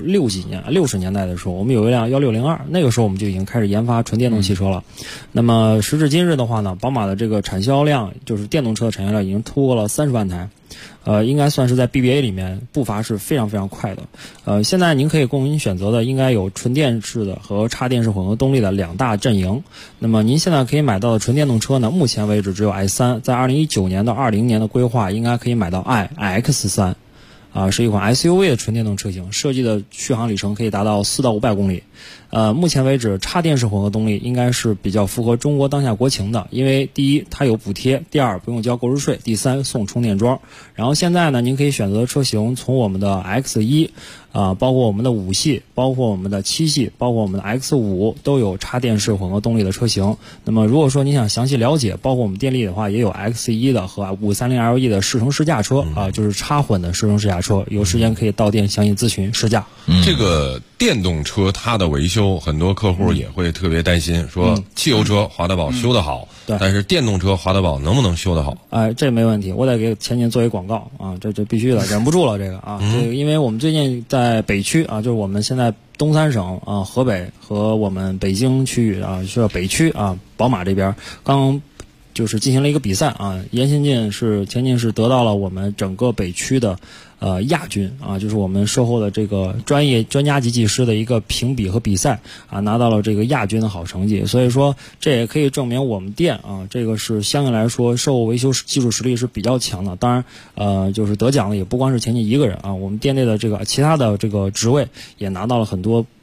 60年代的时候，我们有一辆1602，那个时候我们就已经开始研发纯电动汽车了。那么时至今日的话呢，宝马的这个产销量，就是电动车的产销量已经突破了30万台。应该算是在 BBA 里面步伐是非常非常快的。现在您可以供您选择的应该有纯电式的和插电式混合动力的2大阵营。那么您现在可以买到的纯电动车呢，目前为止只有 i3， 在2019年到20年的规划应该可以买到 iX3。是一款 SUV 的纯电动车型，设计的续航里程可以达到4到500公里。目前为止，插电式混合动力应该是比较符合中国当下国情的，因为第一它有补贴，第二不用交购置税，第三送充电桩。然后现在呢，您可以选择车型从我们的 X1，包括我们的5系，包括我们的7系，包括我们的 X5 都有插电式混合动力的车型。那么如果说您想详细了解，包括我们店里的话，也有 X1 的和530LE 的试乘试驾车就是插混的试乘试驾车，有时间可以到店详细咨询试驾。 这个电动车它的维修，很多客户也会特别担心，说汽油车华德宝修得好，但是电动车华德宝能不能修得好？ 这没问题，我得给前年做一广告啊，这必须的，忍不住了这个啊。这个因为我们最近在北区啊，就是我们现在东三省啊，河北和我们北京区域啊，是北区啊，宝马这边刚就是进行了一个比赛啊，前进是得到了我们整个北区的亚军啊，就是我们售后的这个专家级技师的一个评比和比赛啊，拿到了这个亚军的好成绩。所以说这也可以证明我们店啊，这个是相对来说售后维修技术实力是比较强的。当然就是得奖的也不光是前进一个人啊，我们店内的这个其他的这个职位也拿到了很多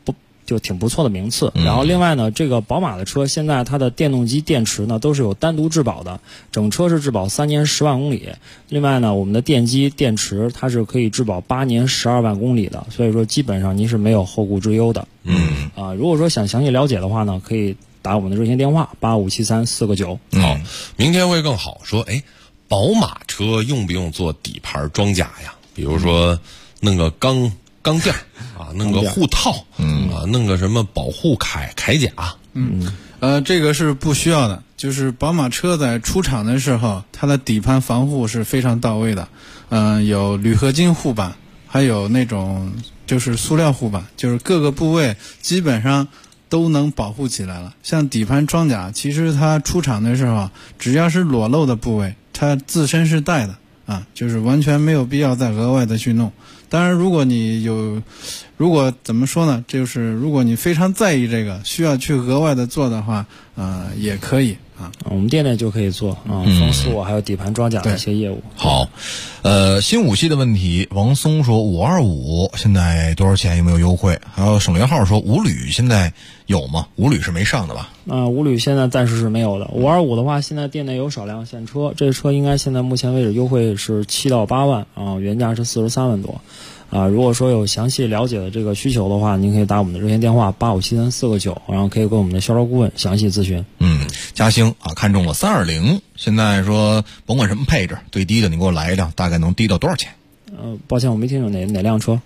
就挺不错的名次。然后另外呢，这个宝马的车现在它的电动机电池呢都是有单独质保的，整车是质保3年10万公里。另外呢，我们的电机电池它是可以质保8年12万公里的，所以说基本上您是没有后顾之忧的。如果说想详细了解的话呢，可以打我们的热线电话8573-4个9。 好，明天会更好。说，宝马车用不用做底盘装甲呀？比如说弄个钢垫啊，弄个护套，弄个什么保护铠甲。 这个是不需要的。就是宝马车在出厂的时候，它的底盘防护是非常到位的。有铝合金护板，还有那种就是塑料护板，就是各个部位基本上都能保护起来了。像底盘装甲，其实它出厂的时候，只要是裸露的部位，它自身是带的就是完全没有必要再额外的去弄。当然，如果怎么说呢，就是如果你非常在意这个，需要去额外的做的话，也可以我们店内就可以做风速还有底盘装甲的一些业务。 好，新5系的问题，王松说525现在多少钱，有没有优惠？还有省略号说5旅现在有吗？5旅是没上的吧 ？5旅现在暂时是没有的。525的话，现在店内有少量现车，这车应该现在目前为止优惠是7到8万原价是43万多。如果说有详细了解的这个需求的话，您可以打我们的热线电话8573-4个9，然后可以跟我们的销售顾问详细咨询。 嘉兴看中了320，现在说甭管什么配置，最低的你给我来一辆，大概能低到多少钱？ 抱歉，我没听懂哪辆车。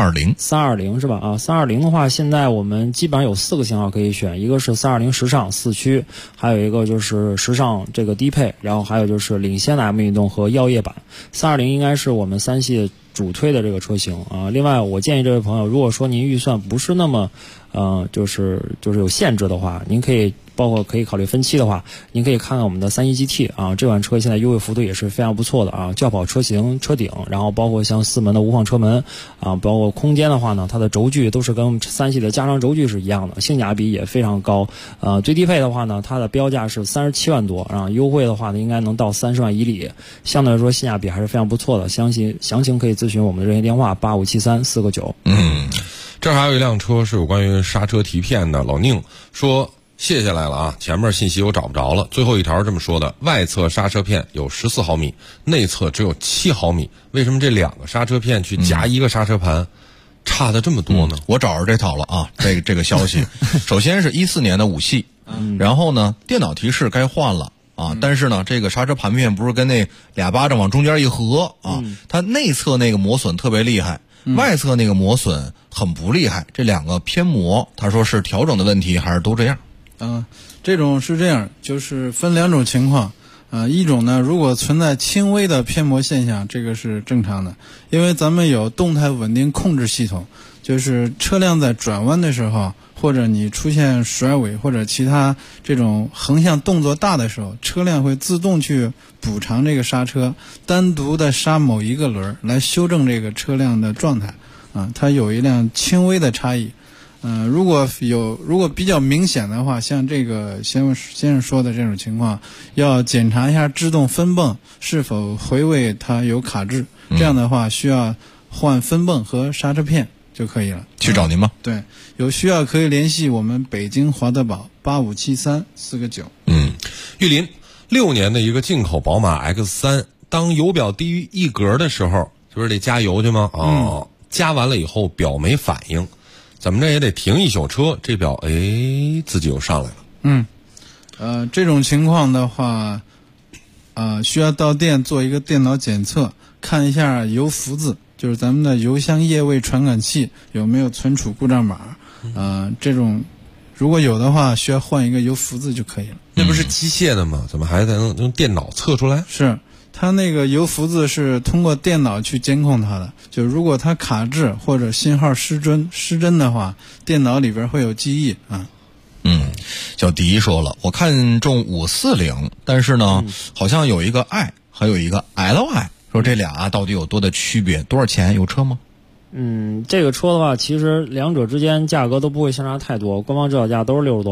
320 是吧？320的话，现在我们基本上有4个型号可以选，一个是320时尚4驱，还有一个就是时尚这个低配，然后还有就是领先的 M 运动和耀夜版。320应该是我们3系主推的这个车型另外我建议这位朋友，如果说您预算不是那么就是有限制的话，您可以包括可以考虑分期的话，您可以看看我们的31GT 这款车现在优惠幅度也是非常不错的轿跑车型车顶，然后包括像4门的无晃车门包括空间的话呢，它的轴距都是跟3系的加长轴距是一样的，性价比也非常高。最低配的话呢，它的标价是37万多，然后优惠的话呢应该能到30万以里，相对来说性价比还是非常不错的。详情可以咨询我们的热线电话8573-4个9。 这还有一辆车是有关于刹车提片的，老宁说卸下来了前面信息我找不着了。最后一条这么说的，外侧刹车片有14毫米，内侧只有7毫米，为什么这2个刹车片去夹一个刹车盘差的这么多呢？ 我找着这套了这个消息。首先是14年的5系，然后呢电脑提示该换了但是呢这个刹车盘片不是跟那俩巴掌往中间一合它内侧那个磨损特别厉害，外侧那个磨损很不厉害，这2个偏磨，他说是调整的问题还是都这样？ 这种是这样，就是分2种情况。一种呢，如果存在轻微的偏磨现象，这个是正常的，因为咱们有动态稳定控制系统，就是车辆在转弯的时候，或者你出现甩尾或者其他这种横向动作大的时候，车辆会自动去补偿这个刹车，单独的刹某一个轮来修正这个车辆的状态它有一辆轻微的差异。如果比较明显的话，像这个先生说的这种情况，要检查一下制动分泵是否回位它有卡滞，这样的话需要换分泵和刹车片就可以了。 去找您吗？ 对，有需要可以联系我们北京华德宝8573-4个9。 玉林6年的一个进口宝马 X3， 当油表低于1格的时候，不是得加油去吗？加完了以后表没反应，怎么着也得停一宿车，这表自己又上来了。这种情况的话需要到店做一个电脑检测，看一下油浮子，就是咱们的油箱液位传感器有没有存储故障码。这种如果有的话，需要换一个油浮子就可以了。 那不是机械的吗？怎么还能用电脑测出来？ 是它那个油浮子是通过电脑去监控它的，就如果它卡滞或者信号失真的话，电脑里边会有记忆小迪说了，我看中540，但是呢好像有一个 i 还有一个 li， 说这俩到底有多大区别？多少钱？有车吗？ 这个车的话，其实两者之间价格都不会相差太多，官方指导价都是60多万。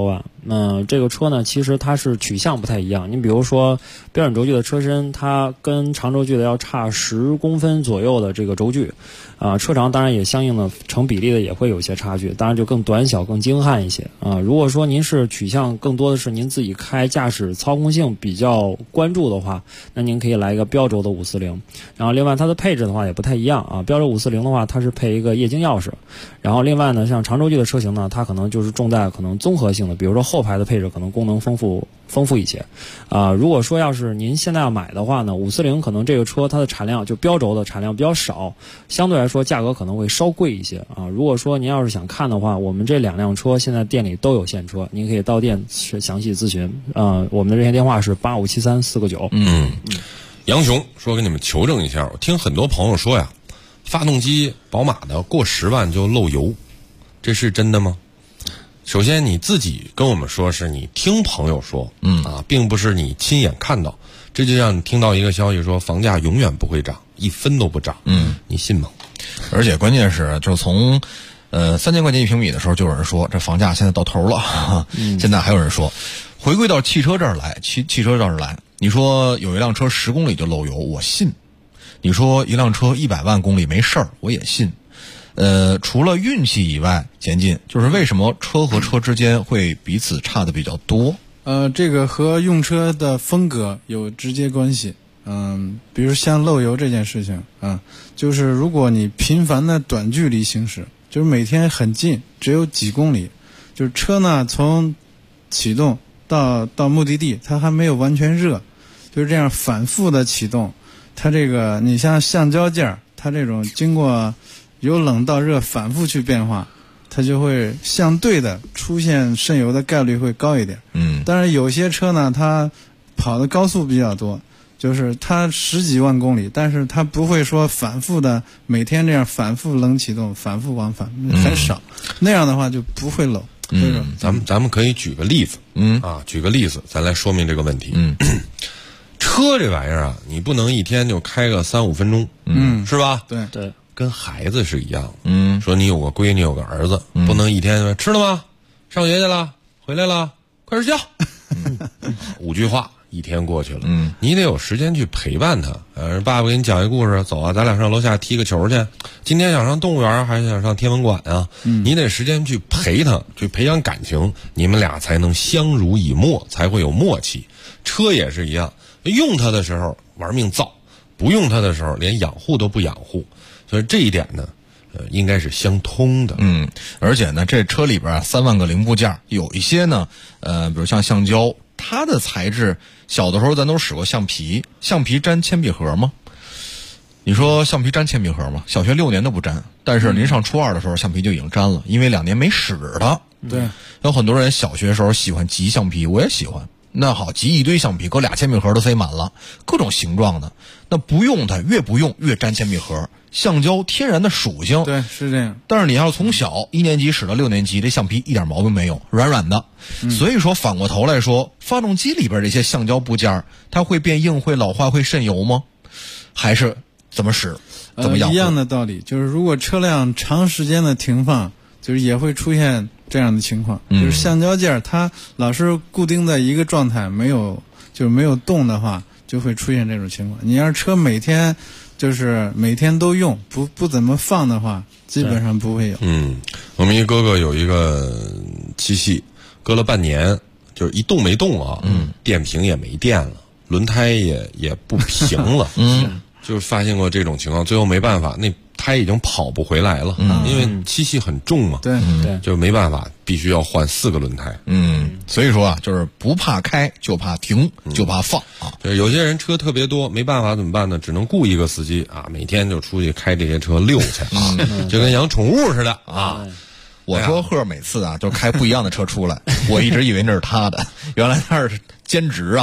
这个车呢，其实它是取向不太一样。你比如说标准轴距的车身，它跟长轴距的要差10公分左右的这个轴距，车长当然也相应的成比例的也会有一些差距，当然就更短小、更精悍一些啊。如果说您是取向更多的是您自己开驾驶操控性比较关注的话，那您可以来一个标轴的540。然后另外它的配置的话也不太一样啊，标轴540的话它是配一个液晶钥匙，然后另外呢像长轴距的车型呢，它可能就是重在可能综合性的，比如说后排的配置可能功能丰富一些如果说要是您现在要买的话呢，540可能这个车它的产量就标轴的产量比较少，相对来说价格可能会稍贵一些如果说您要是想看的话，我们这2辆车现在店里都有现车，您可以到店详细咨询我们的热线电话是857349。 杨雄说给你们求证一下，我听很多朋友说呀，发动机宝马的过10万就漏油，这是真的吗？首先你自己跟我们说是你听朋友说并不是你亲眼看到，这就让你听到一个消息说房价永远不会涨，1分都不涨你信吗？ 而且关键是就从3000块钱1平米的时候就有人说这房价现在到头了现在还有人说回归到汽车这儿来，汽车这儿来，你说有一辆车10公里就漏油我信，你说一辆车100万公里没事儿我也信。除了运气以外，前进就是为什么车和车之间会彼此差的比较多？ 这个和用车的风格有直接关系。比如像漏油这件事情就是如果你频繁的短距离行驶，就是每天很近，只有几公里，就是车呢从启动到目的地它还没有完全热，就是这样反复的启动，它这个你像橡胶件它这种经过由冷到热反复去变化，它就会相对的出现渗油的概率会高一点。当然有些车呢它跑的高速比较多，就是它10几万公里，但是它不会说反复的每天这样反复冷启动反复往返，很少那样的话就不会漏。 咱们可以举个例子举个例子咱来说明这个问题。车这玩意儿你不能一天就开个3-5分钟是吧？ 对， 跟孩子是一样的说你有个闺女有个儿子不能一天吃了吗？上学去了回来了快睡觉5句话一天过去了你得有时间去陪伴他爸爸给你讲一故事，走咱俩上楼下踢个球去，今天想上动物园还是想上天文馆你得时间去陪他，去培养感情，你们俩才能相濡以沫，才会有默契。车也是一样，用它的时候玩命造，不用它的时候连养护都不养护，所以这一点呢应该是相通的。 而且呢这车里边3万个零部件，有一些呢比如像橡胶，它的材质小的时候咱都使过橡皮粘铅笔盒吗？你说橡皮粘铅笔盒吗？小学6年都不粘，但是您上初2的时候橡皮就已经粘了，因为2年没使它。 对， 有很多人小学的时候喜欢集橡皮，我也喜欢。那好，集一堆橡皮，搁俩铅笔盒都塞满了，各种形状的。那不用它，越不用越粘铅笔盒。橡胶天然的属性， 对，是这样。 但是你要从小1年级使到6年级，这橡皮一点毛病没有，软软的。所以说反过头来说，发动机里边这些橡胶部件，它会变硬、会老化、会渗油吗？还是怎么使？怎么养护？ 一样的道理，就是如果车辆长时间的停放，就是也会出现这样的情况，就是橡胶件它老是固定在一个状态，没有动的话，就会出现这种情况。你要是车每天都用，不怎么放的话，基本上不会有。 我们一哥哥有一个七系，搁了半年，就是一动没动电瓶也没电了，轮胎也不平了，就是发现过这种情况，最后没办法，那胎已经跑不回来了，因为七系很重嘛， 对， 就没办法，必须要换4个轮胎。 所以说就是不怕开，就怕停，就怕放就是有些人车特别多，没办法怎么办呢？只能雇一个司机每天就出去开这些车溜去就跟养宠物似的我说贺每次就开不一样的车出来，我一直以为那是他的，原来他是兼职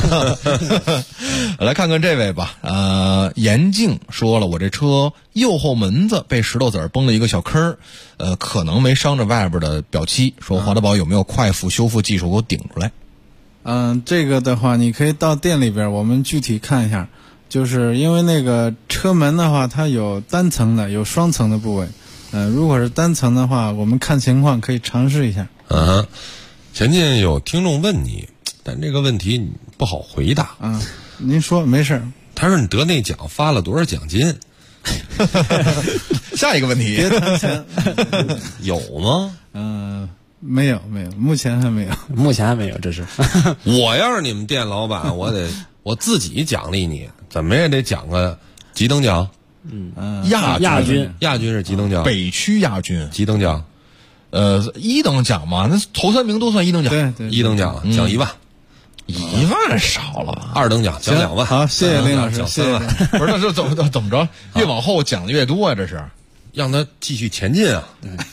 来看看这位吧。严静说了，我这车右后门子被石头子崩了一个小坑可能没伤着外边的表漆，说华德宝有没有快复修复技术给我顶出来？ 这个的话你可以到店里边我们具体看一下，就是因为那个车门的话它有单层的有双层的部位，如果是单层的话我们看情况可以尝试一下。 前进有听众问你，但这个问题你不好回答。 您说没事。 他说你得那奖发了多少奖金？ 下一个问题， 别谈钱。 有吗？ 没有，目前还没有， 目前还没有。这是我要是你们店老板，我自己奖励你，怎么也得奖个几等奖。 亚军是几等奖？ 北区亚军几等奖 ？1等奖嘛，那头3名都算1等奖。 对 ，1等奖奖1万。 1万少了吧 ？2等奖奖2万。 好，谢谢林老师，谢谢。 不是，那这怎么着？越往后奖的越多啊，这是让他继续前进啊。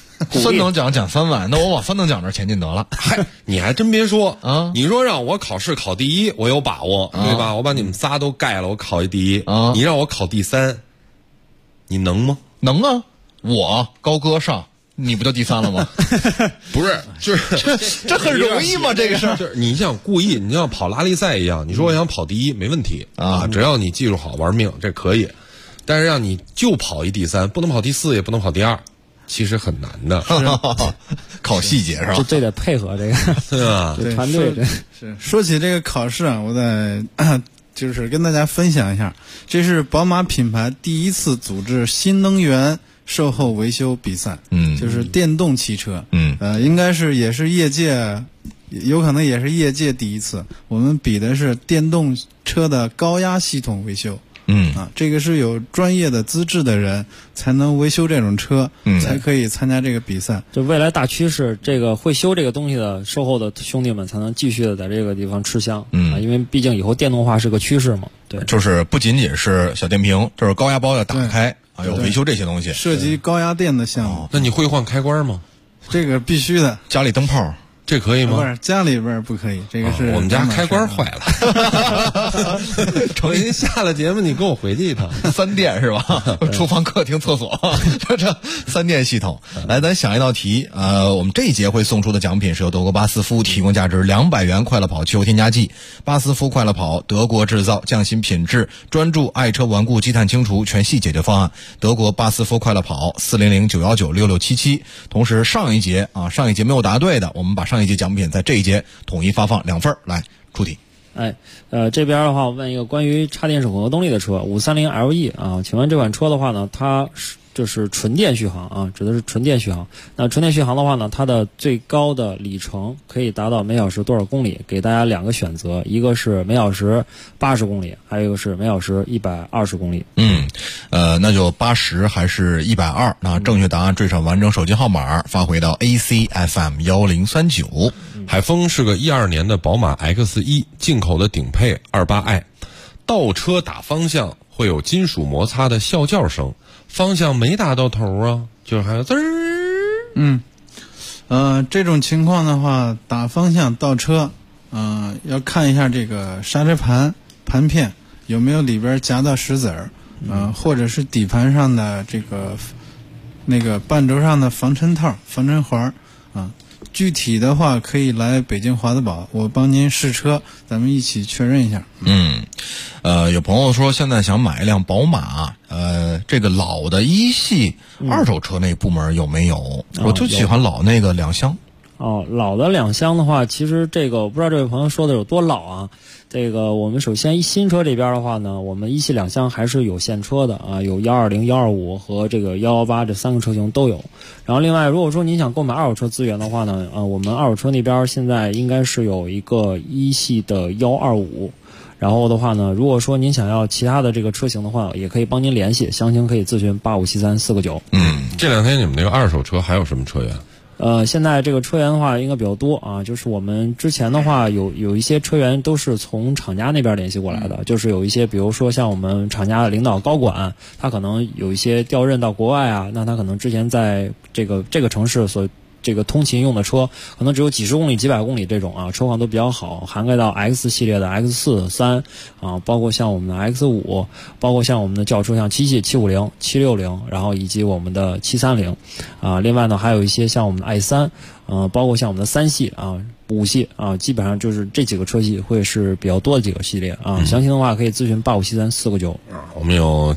3等奖奖3万，那我往3等奖这前进得了。 嗨，你还真别说啊！你说让我考试考第1，我有把握，对吧？我把你们仨都盖了，我考一第1。你让我考第3，你能吗？ 能啊！我高歌上，你不就第3了吗？ 不是，就是这很容易吗？这个事儿， 就是你想故意，你像跑拉力赛一样，你说我想跑第1没问题啊，只要你技术好玩命，这可以。但是让你就跑一第3，不能跑第4，也不能跑第2。其实很难的， 考细节是吧？ 这得配合这个， 对吧？ 对， 团队是说起这个考试啊，我得就是跟大家分享一下，这是宝马品牌第一次组织新能源售后维修比赛，就是电动汽车，应该是也是业界，有可能也是业界第一次。我们比的是电动车的高压系统维修。这个是有专业的资质的人才能维修这种车，才可以参加这个比赛。 就未来大趋势，这个会修这个东西的售后的兄弟们才能继续的在这个地方吃香。因为毕竟以后电动化是个趋势嘛。对， 就是不仅仅是小电瓶，就是高压包要打开，还有维修这些东西， 涉及高压电的项目。 那你会换开关吗？ 这个必须的。 家里灯泡。 这可以吗？ 不是，家里边不可以，这个是我们家开关坏了。重新下了节目，你跟我回去一趟。 3电是吧？厨房、客厅、厕所，这3电系统。来，咱想一道题。我们这一节会送出的奖品是由德国巴斯夫提供价值200元快乐跑汽油添加剂。巴斯夫快乐跑，德国制造，匠心品质，专注爱车顽固积碳清除全系解决方案。德国巴斯夫快乐跑，400-919-6677。同时上一节没有答对的，我们把上一节奖品在这一节统一发放2份。来出题。 这边的话，我问一个关于插电式混合动力的车530 LE 啊，请问这款车的话呢，它就是纯电续航啊，指的是纯电续航。那纯电续航的话呢，它的最高的里程可以达到每小时多少公里？给大家2个选择，一个是每小时80公里，还有一个是每小时120公里。 那就80还是120？那正确答案缀上完整手机号码发回到 ACFM 1039。 海风是个12年的宝马 X1 进口的顶配 28i， 倒车打方向会有金属摩擦的啸叫声，方向没打到头啊，就是还有滋儿。 这种情况的话，打方向倒车，要看一下这个刹车盘片有没有里边夹到石子儿，或者是底盘上的这个那个半轴上的防尘套、防尘环啊。具体的话可以来北京华德宝，我帮您试车，咱们一起确认一下。 有朋友说现在想买一辆宝马，这个老的一系二手车那部门有没有？我就喜欢老那个2厢。 老的2厢的话，其实这个我不知道这位朋友说的有多老啊。这个我们首先新车这边的话呢，我们一系2厢还是有现车的啊，有120、125和这个118这3个车型都有。然后另外，如果说您想购买二手车资源的话呢，我们二手车那边现在应该是有一个一系的125。然后的话呢，如果说您想要其他的这个车型的话，也可以帮您联系，详情可以咨询8573-4个9。 这2天你们那个二手车还有什么车源？ 现在这个车源的话应该比较多啊，就是我们之前的话有一些车源都是从厂家那边联系过来的，就是有一些比如说像我们厂家的领导高管，他可能有一些调任到国外啊，那他可能之前在这个城市所这个通勤用的车可能只有几十公里、几百公里这种啊，车况都比较好，涵盖到 X 系列的 X4、3啊，包括像我们的 X5，包括像我们的轿车像7系、750、760，然后以及我们的730啊，另外呢还有一些像我们的 i3，包括像我们的3系啊、5系啊，基本上就是这几个车系会是比较多的几个系列啊。详情的话可以咨询8573-4个9。 我们有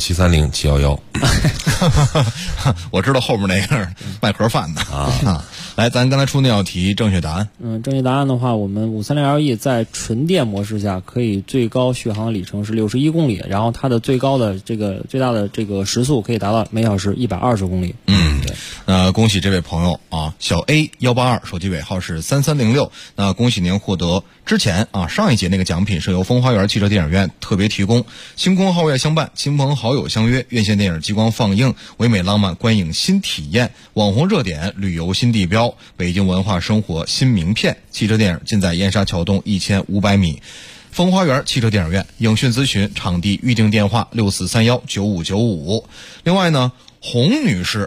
760、750、740、730、711。 我知道后面那个卖盒饭的啊。 来，咱刚才出那道题正确答案。 正确答案的话，我们530LE 在纯电模式下可以最高续航里程是61公里，然后它的最大的这个时速可以达到每小时120公里。 对，恭喜这位朋友啊，小 A182，手机尾号是3306。那恭喜您获得之前上一节那个奖品是由风花园汽车电影院特别提供，星空皓月相伴，亲朋好友相约，院线电影激光放映，唯美浪漫观影新体验，网红热点，旅游新地标，北京文化生活新名片，汽车电影尽在燕莎桥东1500米。风花园汽车电影院，影讯咨询场地预订电话64319595。另外呢，洪女士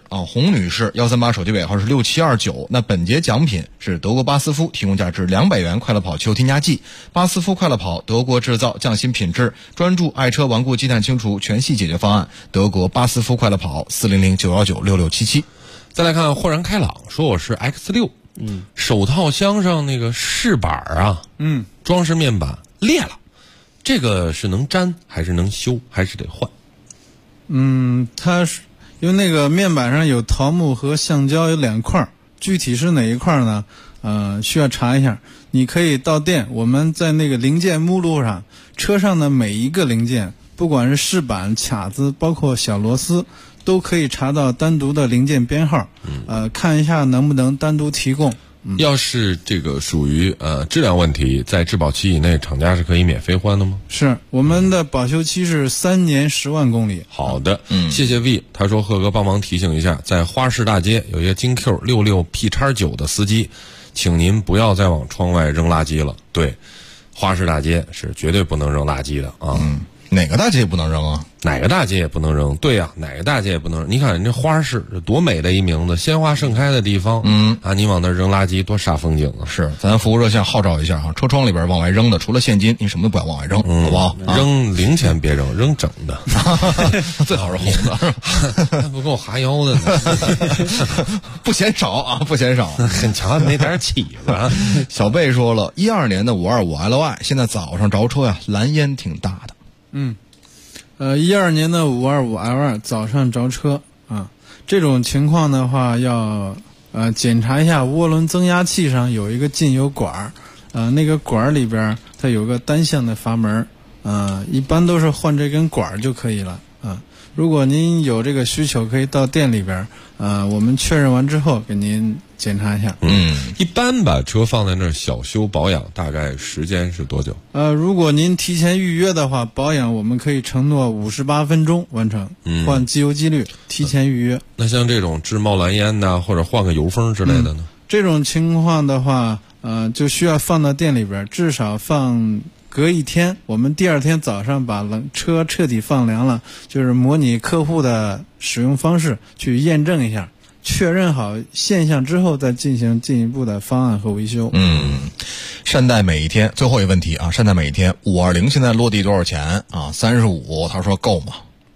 138手机尾号是6729。那本节奖品是德国巴斯夫提供价值200元快乐跑汽油添加剂。巴斯夫快乐跑，德国制造，匠心品质，专注爱车顽固积碳清除全系解决方案。德国巴斯夫快乐跑，400-919-6677。 再来看豁然开朗，说我是 X6，手套箱上那个饰板啊，装饰面板裂了，这个是能粘还是能修还是得换？ 它是因为那个面板上有桃木和橡胶有2块，具体是哪一块呢？需要查一下。你可以到店，我们在那个零件目录上，车上的每一个零件，不管是饰板、卡子，包括小螺丝，都可以查到单独的零件编号。看一下能不能单独提供。 要是这个属于质量问题，在质保期以内，厂家是可以免费换的吗？ 是，我们的保修期是3年10万公里。 好的，谢谢 V。他说贺哥帮忙提醒一下，在花市大街有一个京 Q 66P-9的司机，请您不要再往窗外扔垃圾了。对，花市大街是绝对不能扔垃圾的啊。 哪个大街也不能扔啊？ 哪个大街也不能扔？对呀，哪个大街也不能扔。你看人这花市多美的一名字，鲜花盛开的地方。你往那扔垃圾多煞风景啊！ 是，咱服务热线号召一下啊，车窗里边往外扔的，除了现金，你什么都不要往外扔，好不好？ 扔零钱别扔，扔整的， 最好是红的， 还不够哈腰的呢。 不嫌少啊，不嫌少。 很瞧那点起子。 小贝说了，12年的525LY，现在早上着车呀，蓝烟挺大的。 12年的525L2 早上着车啊，这种情况的话要检查一下涡轮增压器上有一个进油管那个管里边它有个单向的阀门一般都是换这根管就可以了如果您有这个需求，可以到店里边我们确认完之后给您检查一下。 一般把车放在那儿小修保养，大概时间是多久？ 如果您提前预约的话，保养我们可以承诺58分钟完成，换机油机滤，提前预约。 那像这种治冒蓝烟的，或者换个油封之类的呢？ 这种情况的话，就需要放到店里边，至少放隔1天，我们第2天早上把车彻底放凉了，就是模拟客户的使用方式去验证一下，确认好现象之后再进行进一步的方案和维修。 善待每一天，最后一个问题啊，善待每一天，520现在落地多少钱啊？35，他说够吗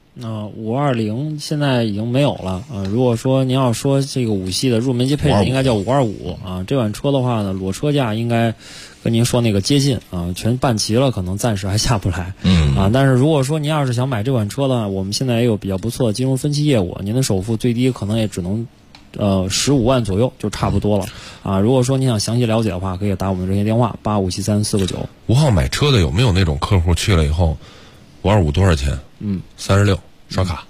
？520现在已经没有了如果说您要说这个5系的入门级配置，应该叫525这款车的话呢，裸车价应该跟您说那个接近全办齐了，可能暂时还下不来但是如果说您要是想买这款车的话，我们现在也有比较不错的金融分期业务，您的首付最低可能也只能15万左右就差不多了如果说你想详细了解的话，可以打我们的热线电话8573-459。 5号买车的有没有那种客户去了以后525多少钱？36刷卡。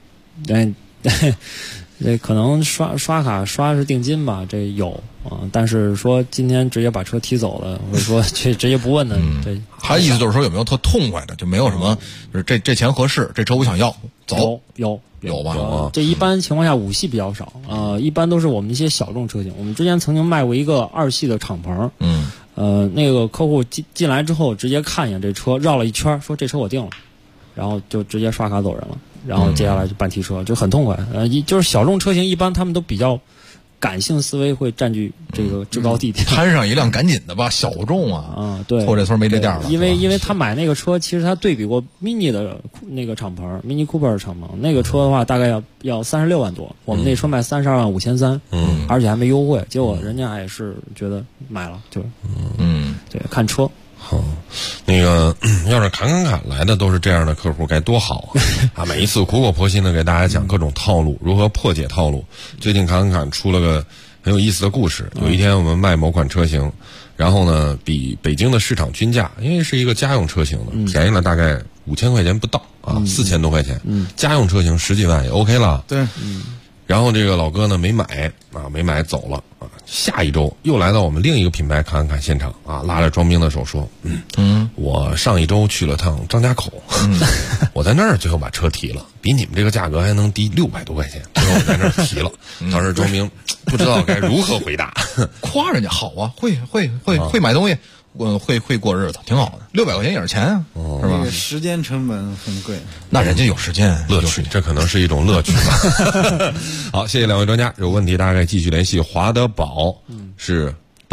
这可能刷卡刷是定金吧，这有但是说今天直接把车提走了，或者说直接不问的，这他意思就是说有没有特痛快的，就没有什么就是这钱合适，这车我想要，走。有吧？ 这一般情况下5系比较少一般都是我们一些小众车型。我们之前曾经卖过一个2系的敞篷那个客户进来之后直接看一眼这车，绕了一圈，说这车我定了，然后就直接刷卡走人了，然后接下来就办提车，就很痛快就是小众车型一般他们都比较感性思维会占据这个制高地点， 摊上一辆赶紧的吧，小众对， 凑这村没这店了。 因为他买那个车，其实他对比过 mini 的那个敞篷 ，mini Cooper 的敞篷，那个车的话大概要36万多，我们那车卖32万5300，而且还没优惠，结果人家还是觉得买了，就对，看车。 好，那个要是侃来的都是这样的客户，该多好每一次苦口婆心的给大家讲各种套路，如何破解套路。最近侃出了个很有意思的故事。有一天我们卖某款车型，然后呢比北京的市场均价，因为是一个家用车型的，便宜了大概5000块钱不到啊，4000多块钱。家用车型10几万也 OK 了。 对， 然后这个老哥呢没买走了啊。下一周又来到我们另一个品牌看看现场啊，拉着装兵的手说，我上一周去了趟张家口，我在那儿最后把车提了，比你们这个价格还能低600多块钱，最后我在那儿提了。当时装兵不知道该如何回答， 夸人家好啊，会买东西。会过日子，挺好的。600块钱也是钱啊，是吧？ 时间成本很贵， 那人家有时间乐趣，这可能是一种乐趣吧。好，谢谢两位专家，有问题大概继续联系华德宝，是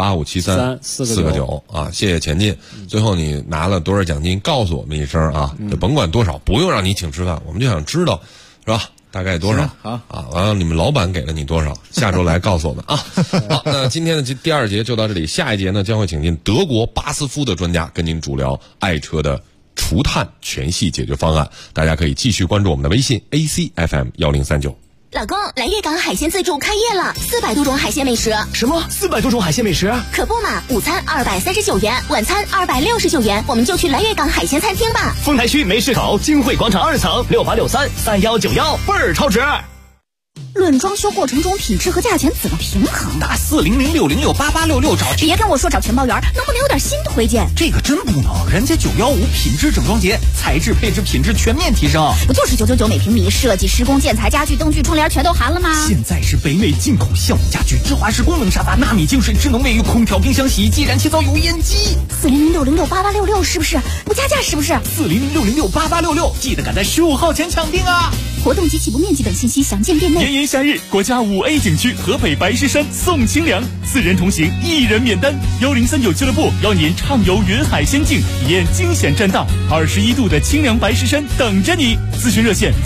8573 4个9啊。谢谢前进，最后你拿了多少奖金，告诉我们一声啊，就甭管多少，不用让你请吃饭，我们就想知道，是吧？大概多少？ 好啊，完了你们老板给了你多少？下周来告诉我们啊。好，那今天的第2节就到这里，下一节呢将会请进德国巴斯夫的专家跟您主聊爱车的除碳全系解决方案。大家可以继续关注我们的微信 ACFM1039。 老公，来粤港海鲜自助开业了，400多种海鲜美食。 什么400多种海鲜美食？ 可不嘛，午餐239元，晚餐269元，我们就去来粤港海鲜餐厅吧。 丰台区梅市口金汇广场2层6863 3191，倍儿超值。 论装修过程中品质和价钱怎么平衡？ 打40060688866找。 别跟我说找全包圆，能不能有点新推荐？ 这个真不能，人家915品质整装节，材质配置品质全面提升。 不就是999每平米，设计施工建材家具灯具窗帘全都含了吗？ 现在是北美进口项目家具，芝华士功能沙发，纳米净水智能卫浴，空调冰箱洗衣机，燃气灶油烟机。 40060688866是不是？不加价是不是 ？40060688866，记得赶在15号前抢定啊！ 活动及起步面积等信息详见店内。 炎炎夏日，国家5A 景区河北白石山送清凉，4人同行1人免单。1039俱乐部邀您畅游云海仙境，体验惊险栈道，21度的清凉白石山等着你。咨询热线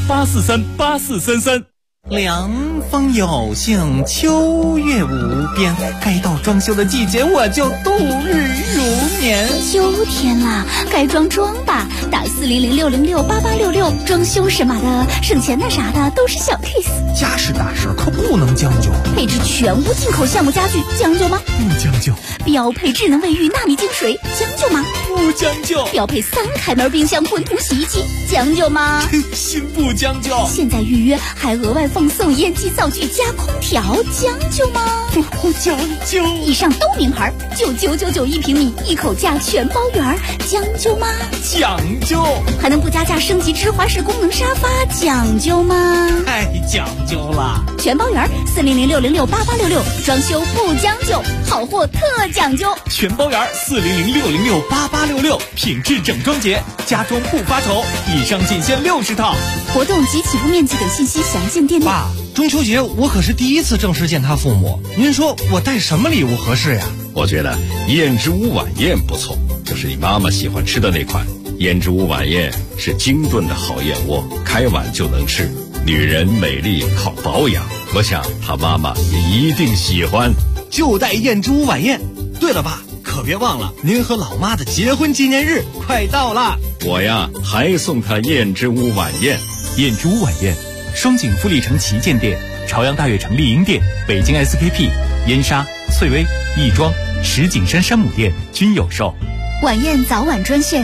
400-843-8433。 凉风有幸，秋月无边，该到装修的季节，我就度日如年。 秋天啦，该装吧，打40060688866，装修什么的，省钱的啥的都是小 case。 家事大事可不能将就， 配置全屋进口项目家具，将就吗？ 不将就。 标配智能卫浴纳米净水，将就吗？ 不将就。 标配3开门冰箱滚筒洗衣机，将就吗？ 心不将就。 现在预约还额外放送烟机灶具加空调，将就吗？ 不将就。 以上都名牌，99991平米，一口价全包圆，将就吗？ 讲究。 还能不加价升级芝华士功能沙发，讲究吗？ 太讲究了。 全包圆，40060688866，装修不将就，好货特讲究。 全包圆，40060688866，品质整装节，家装不发愁。以上仅限60套。 活动及起步面积等信息详见店内。 爸，中秋节我可是第一次正式见他父母，您说我带什么礼物合适呀？ 我觉得燕之屋晚宴不错，就是你妈妈喜欢吃的那款。燕之屋晚宴是精炖的好燕窝，开碗就能吃。女人美丽靠保养，我想她妈妈也一定喜欢。 就带燕之屋晚宴。对了，爸，可别忘了您和老妈的结婚纪念日快到了。 我呀，还送她燕之屋晚宴。 燕之屋晚宴，双井富力城旗舰店、朝阳大悦城丽婴店、北京 SKP、燕莎、翠微、亦庄、石景山山姆店均有售。 晚宴早晚专线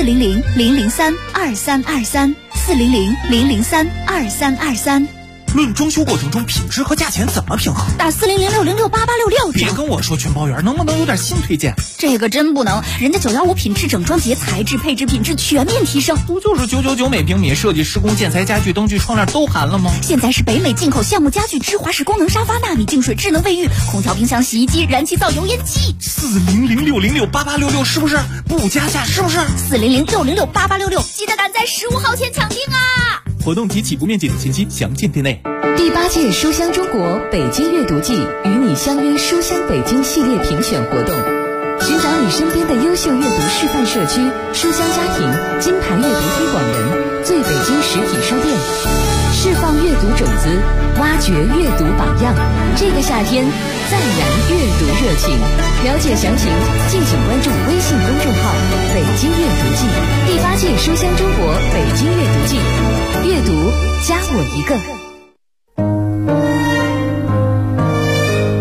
400-003-2323 400-003-2323。 论装修过程中品质和价钱怎么平衡？ 打40060688866。 别跟我说全包圆，能不能有点新推荐？ 这个真不能，人家915品质整装节，材质配置品质全面提升。 不就是999每平米，设计施工建材家具灯具窗帘都含了吗？ 现在是北美进口项目家具，芝华士功能沙发，纳米净水智能卫浴，空调冰箱洗衣机，燃气灶油烟机。 40060688866是不是？不加价是不是 ？40060688866，记得赶在15号前抢定啊！ 活动及起步面积等信息详见店内。 第8届书香中国北京阅读季与你相约书香北京系列评选活动，寻找你身边的优秀阅读示范社区、书香家庭、金牌阅读推广人、最北京实体书店，释放阅读种子，挖掘阅读榜样。这个夏天再燃阅读热情。了解详情，敬请关注微信公众号“北京阅读季”。第8届书香中国北京阅读季，阅读加我一个。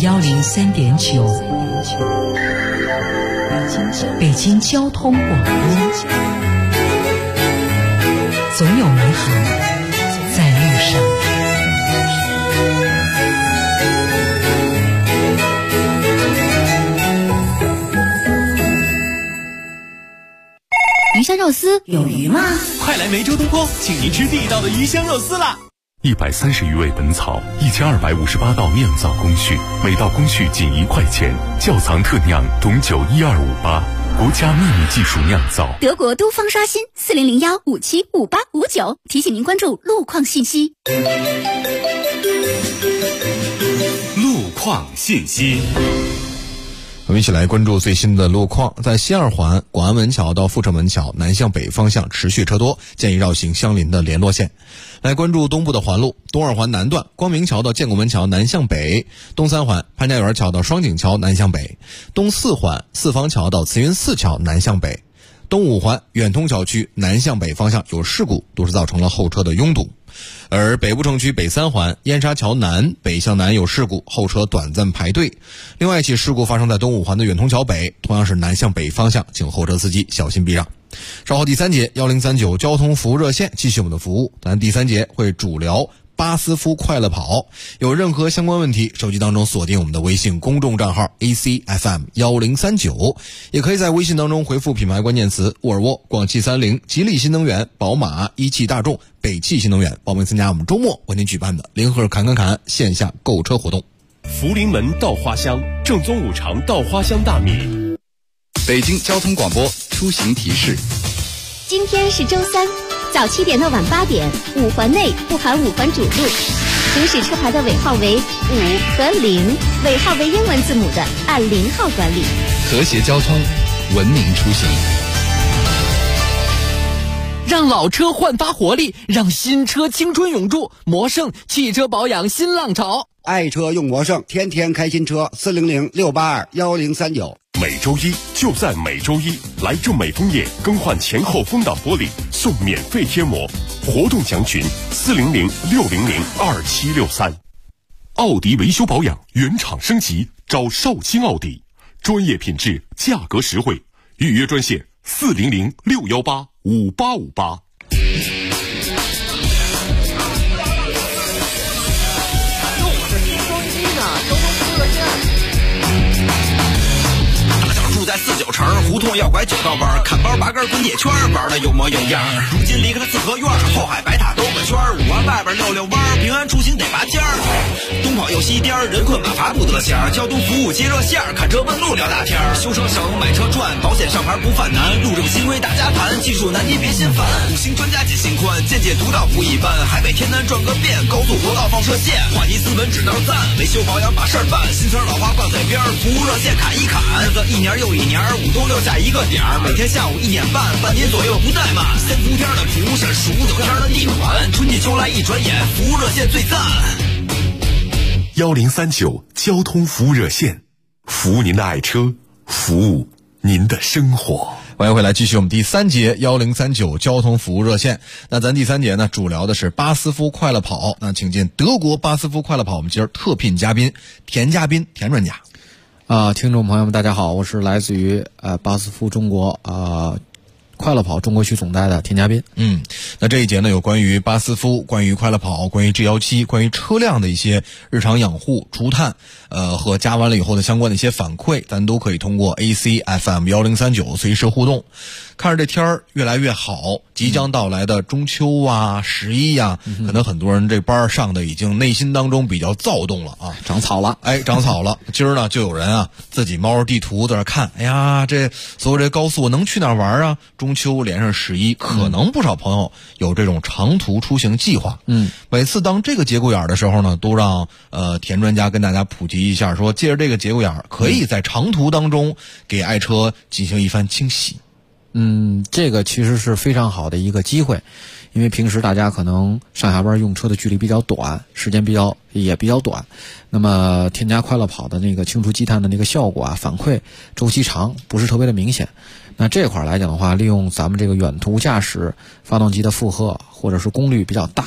103.9，北京交通广播，总有美好在路上。 鱼香肉丝有鱼吗？ 快来梅州东坡，请您吃地道的鱼香肉丝啦 ！130余味本草，1258道酿造工序，每道工序仅1块钱。窖藏特酿董酒12588，国家秘密技术酿造。 德国都方刷新4001575859，提醒您关注路况信息。 路况信息。 我们一起来关注最新的路况。在西二环广安门桥到阜成门桥南向北方向持续车多，建议绕行相邻的联络线。来关注东部的环路，东二环南段光明桥到建国门桥南向北，东三环潘家园桥到双井桥南向北，东四环四方桥到慈云寺桥南向北，东五环远通桥区南向北方向有事故，都是造成了后车的拥堵。而北部城区北三环燕莎桥南北向南有事故，后车短暂排队。另外一起事故发生在东五环的远通桥北，同样是南向北方向，请后车司机小心避让。稍后第三节1039交通服务热线继续我们的服务，咱第三节会主聊巴斯夫快乐跑，有任何相关问题，手机当中锁定我们的微信公众账号 ACFM1039，也可以在微信当中回复品牌关键词沃尔沃、广汽30、吉利新能源、宝马、一汽大众、北汽新能源，报名参加我们周末为您举办的联合侃线下购车活动。 福临门稻花香，正宗五常稻花香大米。 北京交通广播出行提示： 今天是周三，早7点到晚8点，5环内不含5环主路，行驶车牌的尾号为5和0，尾号为英文字母的按0号管理。 和谐交通，文明出行。 让老车焕发活力，让新车青春永驻。魔胜汽车保养新浪潮， 爱车用魔胜，天天开新车。400-682-1039。 每周一就在每周一，来正美枫叶更换前后风挡玻璃，送免费贴膜。活动详询400-600-2763。奥迪维修保养原厂升级，找绍兴奥迪，专业品质，价格实惠。预约专线400-618-5858。 在49城胡同要拐9道弯，看包拔根滚铁圈，玩的有模有样。如今离开了四合院，后海白塔兜个圈，5环外边溜弯，平安出行得拔尖儿。东跑右西颠，人困马乏不得闲。交通服务接热线，看车问路聊大天。修车省，买车赚，保险上牌不犯难。路政新规大家谈，技术难题别心烦。5星专家解心宽，见解独到不一般。海北天南转个遍，高速国道放射线，话题资本只道赞，维修保养把事儿办。新车老花挂嘴边，服务热线砍一砍。日子一年又一年，5都留下一个点儿，每天下午1点半，半年左右不怠慢。三伏天的蒲扇，数9天的地暖，春季秋来一转眼，服务热线最赞。 1039交通服务热线，服务您的爱车，服务您的生活。 欢迎回来，继续我们第三节1039交通服务热线。那咱第三节呢，主聊的是巴斯夫快乐跑。那请进德国巴斯夫快乐跑，我们今儿特聘嘉宾田嘉宾，田专家。 听众朋友们，大家好，我是来自于巴斯夫中国快乐跑中国区总代的田嘉宾。 那这一节呢，有关于巴斯夫、关于快乐跑、关于 G17、关于车辆的一些日常养护、除碳，和加完了以后的相关的一些反馈，咱都可以通过 ACFM1039随时互动。看着这天儿越来越好，即将到来的中秋啊、11啊，可能很多人这班上的已经内心当中比较躁动了啊， 长草了， 长草了。今儿呢，就有人啊自己猫着地图在那看，哎呀，这所有这高速能去哪儿玩啊？中秋连上11，可能不少朋友有这种长途出行计划。每次当这个节骨眼的时候呢，都让田专家跟大家普及一下，说借着这个节骨眼，可以在长途当中给爱车进行一番清洗。 这个其实是非常好的一个机会，因为平时大家可能上下班用车的距离比较短，时间也比较短，那么添加快乐跑的那个清除积碳的那个效果啊，反馈周期长，不是特别的明显。那这块来讲的话，利用咱们这个远途驾驶发动机的负荷或者是功率比较大，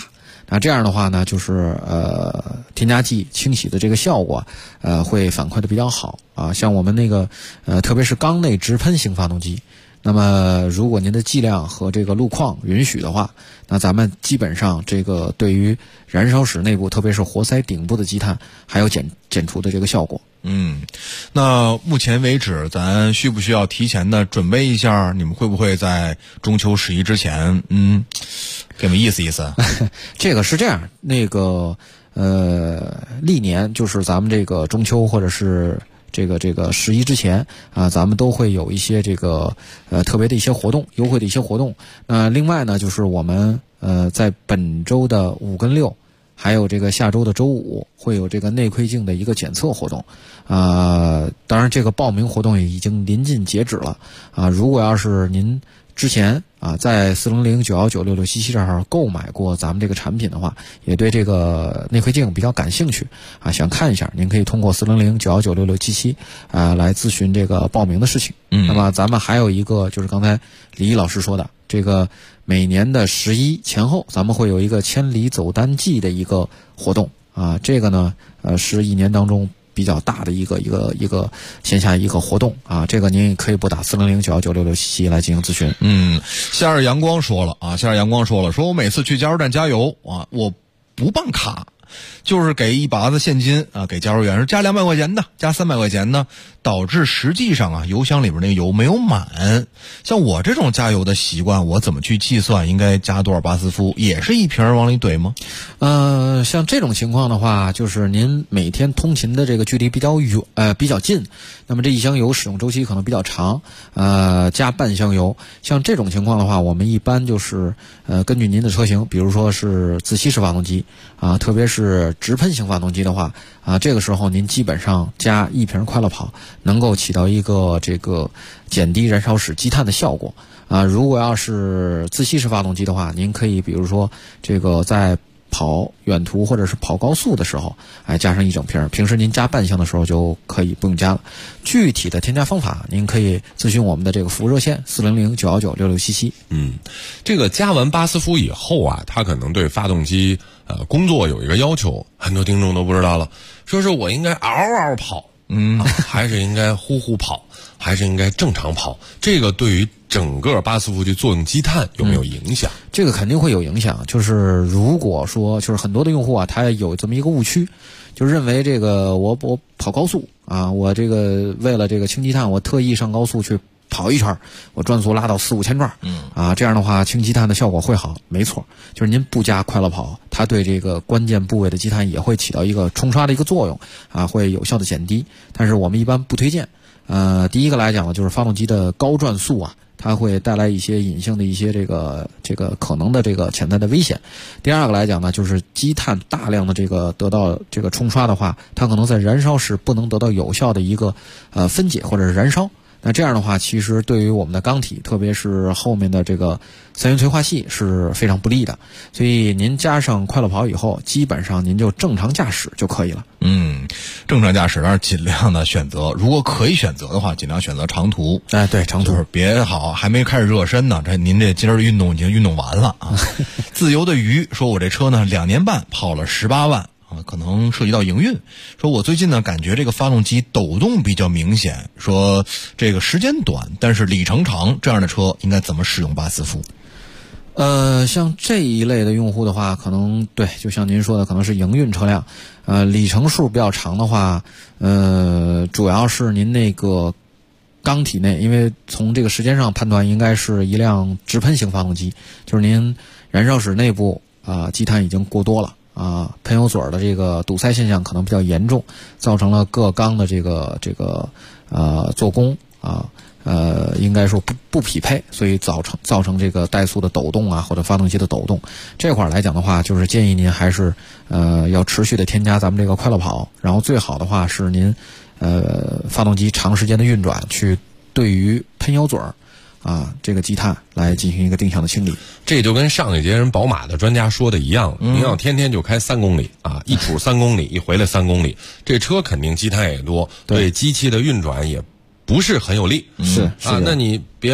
那这样的话呢，就是添加剂清洗的这个效果会反馈的比较好啊。像我们那个特别是缸内直喷型发动机，那么如果您的剂量和这个路况允许的话，那咱们基本上这个对于燃烧室内部，特别是活塞顶部的积碳还有减除的这个效果。 那目前为止咱需不需要提前的准备一下？你们会不会在中秋11之前给我们意思意思？ 这个是这样，那个历年就是咱们这个中秋或者是这个11之前啊，咱们都会有一些这个特别的一些活动，优惠的一些活动。另外呢，就是我们在本周的5跟6，还有这个下周的周5会有这个内窥镜的一个检测活动。当然这个报名活动也已经临近截止了啊。如果要是您之前在400-919-6677这儿购买过咱们这个产品的话，也对这个内窥镜比较感兴趣啊，想看一下，您可以通过400-919-6677来咨询这个报名的事情。那么咱们还有一个就是刚才李毅老师说的，这个每年的11前后，咱们会有一个千里走单季的一个活动啊，这个呢是一年当中比较大的一个线下一个活动啊，这个您也可以拨打400-919-6677来进行咨询。 夏日阳光说了，说我每次去加油站加油啊，我不办卡，就是给一把子现金啊，给加油员是加200块钱的，加300块钱呢，导致实际上油箱里边那个油没有满。像我这种加油的习惯，我怎么去计算应该加多少巴斯夫？也是一瓶往里怼吗？ 像这种情况的话，就是您每天通勤的这个距离比较近，那么这一箱油使用周期可能比较长，加半箱油。像这种情况的话，我们一般就是根据您的车型，比如说是自吸式发动机啊，特别是直喷型发动机的话啊，这个时候您基本上加1瓶快乐跑，能够起到一个这个减低燃烧室积碳的效果啊。如果要是自吸式发动机的话，您可以比如说这个在跑远途或者是跑高速的时候，加上1整瓶，平时您加半箱的时候就可以不用加了。具体的添加方法，您可以咨询我们的这个服务热线400-919-6677。 这个加完巴斯夫以后啊，它可能对发动机工作有一个要求，很多听众都不知道了，说是我应该嗷嗷跑，还是应该呼呼跑，还是应该正常跑？这个对于整个巴斯夫去作用积碳有没有影响？ 这个肯定会有影响。就是如果说就是很多的用户啊，他有这么一个误区，就认为这个我跑高速啊，我这个为了这个清积碳，我特意上高速去跑一圈，我转速拉到4-5千转，这样的话清积碳的效果会好。没错，就是您不加快乐跑，它对这个关键部位的积碳也会起到一个冲刷的一个作用啊，会有效的减低。但是我们一般不推荐。第一个来讲呢，就是发动机的高转速啊，它会带来一些隐性的一些这个可能的这个潜在的危险。第二个来讲呢，就是积碳大量的这个得到这个冲刷的话，它可能在燃烧时不能得到有效的一个分解或者是燃烧。那这样的话，其实对于我们的缸体，特别是后面的这个三元催化系是非常不利的。所以您加上快乐跑以后，基本上您就正常驾驶就可以了。 正常驾驶，但是尽量的选择，如果可以选择的话，尽量选择长途。 对，长途就是别还没开始热身呢，您这今儿运动已经运动完了啊。自由的鱼说，我这车呢2年半跑了18万。可能涉及到营运，说我最近呢感觉这个发动机抖动比较明显，说这个时间短但是里程长，这样的车应该怎么使用巴斯夫？ 像这一类的用户的话，可能对，就像您说的，可能是营运车辆，里程数比较长的话，主要是您那个缸体内，因为从这个时间上判断，应该是一辆直喷型发动机，就是您燃烧室内部积碳已经过多了。喷油嘴的这个堵塞现象可能比较严重，造成了各缸的这个做工应该说不匹配，所以造成这个怠速的抖动啊，或者发动机的抖动。这块来讲的话，就是建议您还是要持续的添加咱们这个快乐跑，然后最好的话是您发动机长时间的运转，去对于喷油嘴这个积碳来进行一个定向的清理。 这就跟上一节人宝马的专家说的一样，您要天天就开3公里啊，一出3公里，一回来3公里，这车肯定积碳也多，对机器的运转也不是很有利。 是那你别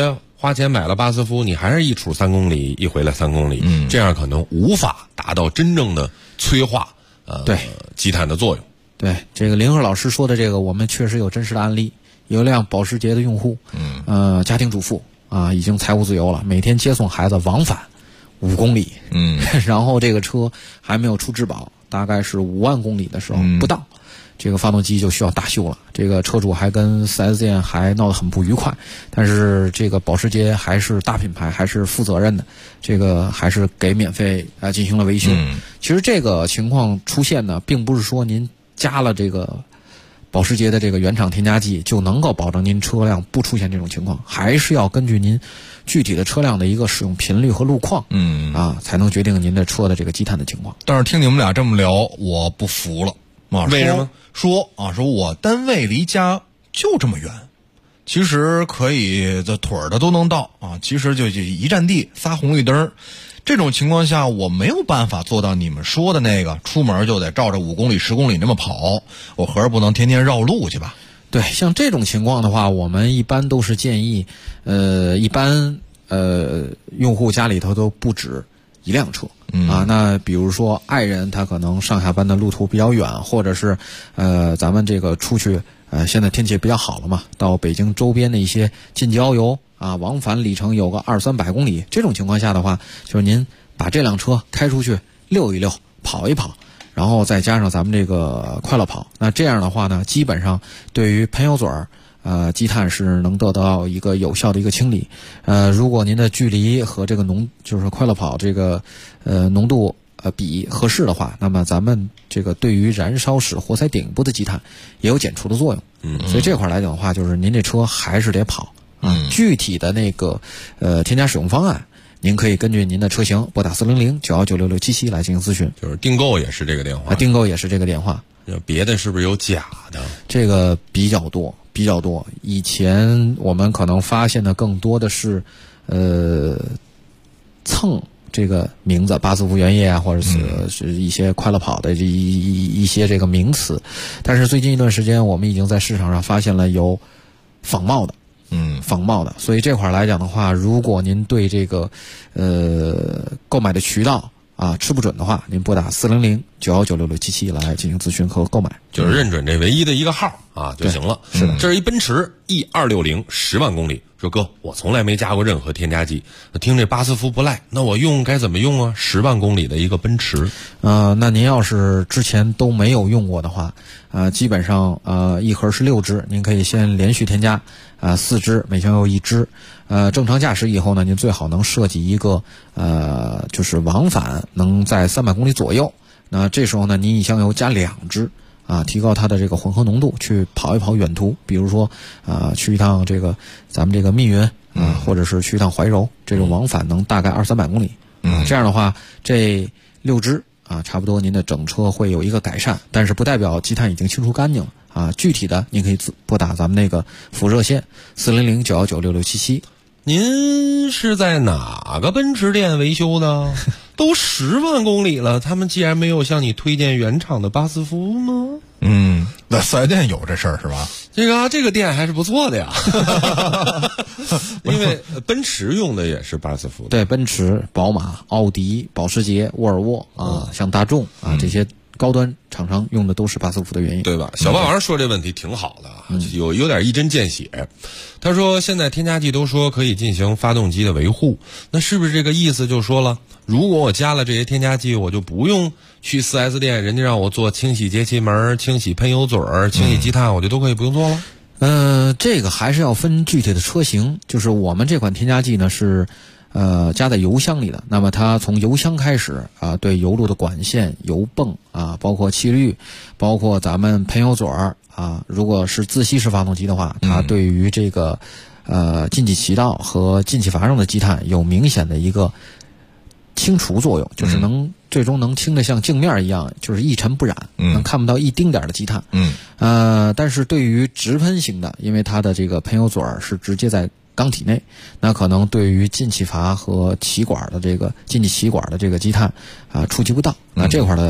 花钱买了巴斯夫，你还是一处3公里，一回来3公里，这样可能无法达到真正的催化对积碳的作用。 对，这个林鹤老师说的这个，我们确实有真实的案例。有一辆保时捷的用户，家庭主妇啊，已经财务自由了，每天接送孩子往返5公里，然后这个车还没有出质保，大概是5万公里的时候不到，这个发动机就需要大修了。这个车主还跟 4S 店还闹得很不愉快，但是这个保时捷还是大品牌，还是负责任的，这个还是给免费进行了维修。其实这个情况出现呢，并不是说您加了这个保时捷的这个原厂添加剂就能够保证您车辆不出现这种情况，还是要根据您具体的车辆的一个使用频率和路况，才能决定您的车的这个积碳的情况。 但是听你们俩这么聊，我不服了啊！ 为什么？ 说我单位离家就这么远，其实可以这腿儿的都能到啊，其实就一站地仨红绿灯。这种情况下，我没有办法做到你们说的那个，出门就得照着5公里、10公里那么跑，我何而不能天天绕路去吧？ 对，像这种情况的话，我们一般都是建议，一般用户家里头都不止1辆车。那比如说爱人他可能上下班的路途比较远，或者是咱们这个出去现在天气比较好了嘛，到北京周边的一些近郊游往返里程有个200-300公里，这种情况下的话，就是您把这辆车开出去溜一溜，跑一跑，然后再加上咱们这个快乐跑，那这样的话呢，基本上对于喷油嘴积碳是能得到一个有效的一个清理。如果您的距离和这个就是快乐跑这个浓度比合适的话，那么咱们这个对于燃烧室活塞顶部的积碳也有减除的作用。所以这块来讲的话，就是您这车还是得跑。具体的那个添加使用方案，您可以根据您的车型拨打400-9196677来进行咨询。 就是订购也是这个电话。 订购也是这个电话。 别的是不是有假的？ 这个比较多。以前我们可能发现的更多的是蹭这个名字，巴斯夫原液或者是一些快乐跑的一些这个名词，但是最近一段时间我们已经在市场上发现了有仿冒的。所以这块来讲的话，如果您对这个购买的渠道吃不准的话，您拨打400-9196677来进行咨询和购买， 就是认准这唯一的一个号就行了。 是的， 这是一奔驰 E260 10万公里。说哥，我从来没加过任何添加剂，听这巴斯夫不赖，那我用该怎么用啊？10万公里的一个奔驰。 那您要是之前都没有用过的话，基本上一盒是6支，您可以先连续添加4支，每箱有1支。正常驾驶以后呢，您最好能设计一个就是往返能在300公里左右。那这时候呢，您一箱油加2支。提高它的这个混合浓度，去跑一跑远途，比如说去一趟这个咱们这个密云或者是去一趟怀柔，这种往返能大概200-300公里。这样的话，这6支差不多您的整车会有一个改善，但是不代表积碳已经清除干净了具体的您可以拨打咱们那个服务热线400-9196677。 您是在哪个奔驰店维修的？都10万公里了，他们既然没有向你推荐原厂的巴斯夫吗？ 那4S店有这事儿是吧？ 这个店还是不错的呀。因为奔驰用的也是巴斯夫。 对，奔驰、宝马、奥迪、保时捷、沃尔沃像大众这些高端厂商用的都是巴斯夫的原因， 对吧？小霸王说这问题挺好的，有点一针见血。他说现在添加剂都说可以进行发动机的维护，那是不是这个意思就说了，如果我加了这些添加剂，我就不用去 4S 店，人家让我做清洗节气门、清洗喷油嘴、清洗积碳，我就都可以不用做了？ 这个还是要分具体的车型，就是我们这款添加剂呢是加在油箱里的，那么它从油箱开始对油路的管线、油泵包括气滤，包括咱们喷油嘴如果是自吸式发动机的话，它对于这个进气渠道和进气阀上的积碳有明显的一个清除作用，就是最终能清得像镜面一样，就是一尘不染，能看不到一丁点的积碳。但是对于直喷型的，因为它的这个喷油嘴是直接在缸体内，那可能对于进气阀和气管的这个进气气管的这个积碳触及不到，那这块的这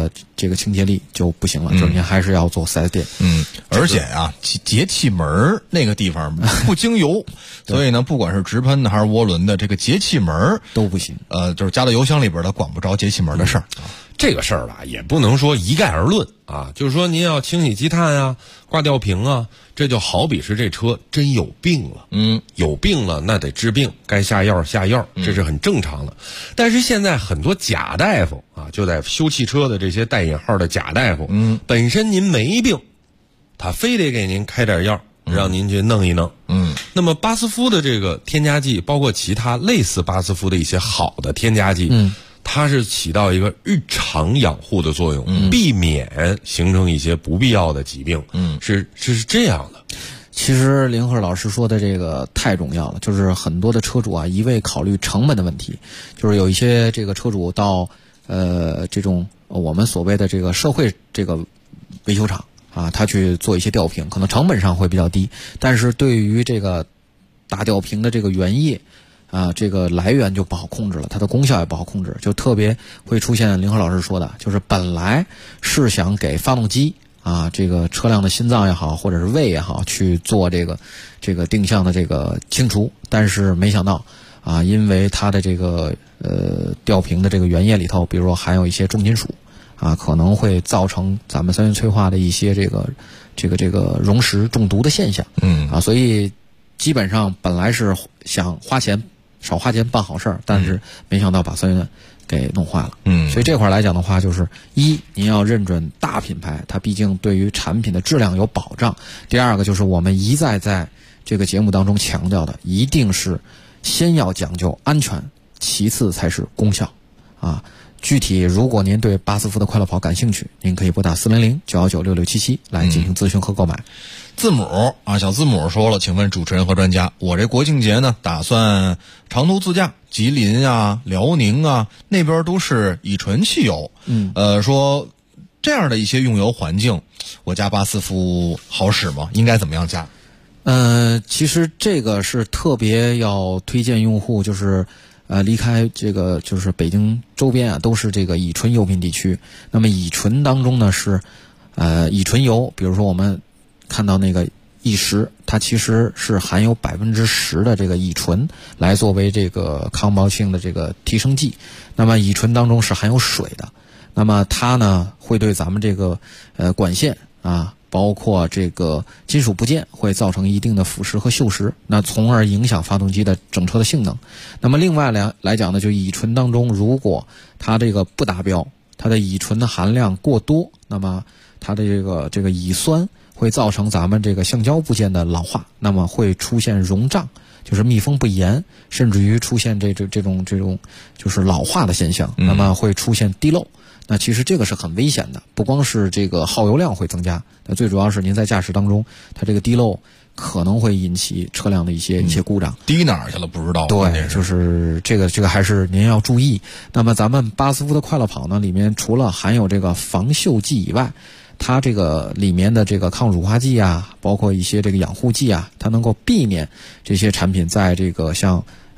这个清洁力就不行了，就是您还是要做4S店。 而且啊，节气门那个地方不经油，所以呢，不管是直喷的还是涡轮的，这个节气门都不行。 就是加到油箱里边的，管不着节气门的事儿。 这个事儿吧，也不能说一概而论啊。就是说，您要清洗积碳啊、挂吊瓶啊，这就好比是这车真有病了。有病了，那得治病，该下药下药，这是很正常的。但是现在很多假大夫啊，就在修汽车的这些带引号的假大夫，本身您没病，他非得给您开点药，让您去弄一弄。那么巴斯夫的这个添加剂，包括其他类似巴斯夫的一些好的添加剂，它是起到一个日常养护的作用，避免形成一些不必要的疾病。是这样的。 其实林鹤老师说的这个太重要了，就是很多的车主啊，一味考虑成本的问题，就是有一些这个车主到这种我们所谓的这个社会这个维修厂啊，他去做一些吊瓶，可能成本上会比较低，但是对于这个大吊瓶的这个原液啊，这个来源就不好控制了，它的功效也不好控制，就特别会出现林鹤老师说的，就是本来是想给发动机啊，这个车辆的心脏也好，或者是胃也好，去做这个定向的这个清除，但是没想到啊，因为它的这个吊瓶的这个原液里头，比如说含有一些重金属啊，可能会造成咱们三元催化的一些这个溶蚀中毒的现象。所以基本上本来是想少花钱办好事儿，但是没想到把三元给弄坏了。所以这块来讲的话，就是一，您要认准大品牌，它毕竟对于产品的质量有保障；第二个就是我们一再在这个节目当中强调的，一定是先要讲究安全，其次才是功效啊。具体如果您对巴斯夫的快乐跑感兴趣，您可以拨打400-919-6677来进行咨询和购买。 字母啊，小字母说了，请问主持人和专家，我这国庆节呢打算长途自驾，吉林啊、辽宁啊那边都是乙醇汽油，说这样的一些用油环境，我加巴斯夫好使吗？应该怎么样加？ 其实这个是特别要推荐用户，就是离开这个就是北京周边啊，都是这个乙醇油品地区。那么乙醇当中呢是乙醇油，比如说我们看到那个E10，它其实是含有10%的这个乙醇来作为这个抗爆性的这个提升剂。那么乙醇当中是含有水的，那么它呢会对咱们这个管线啊，包括这个金属部件会造成一定的腐蚀和锈蚀，那从而影响发动机的整车的性能。那么另外来讲呢，就乙醇当中，如果它这个不达标，它的乙醇的含量过多，那么它的这个乙酸会造成咱们这个橡胶部件的老化，那么会出现熔胀，就是密封不严，甚至于出现这种就是老化的现象，那么会出现滴漏。那其实这个是很危险的，不光是这个耗油量会增加，那最主要是您在驾驶当中，它这个滴漏可能会引起车辆的一些故障。 滴哪儿去了不知道。 对，就是这个还是您要注意。那么咱们巴斯夫的快乐跑呢，里面除了含有这个防锈剂以外，它这个里面的这个抗乳化剂啊，包括一些这个养护剂啊，它能够避免这些产品在这个像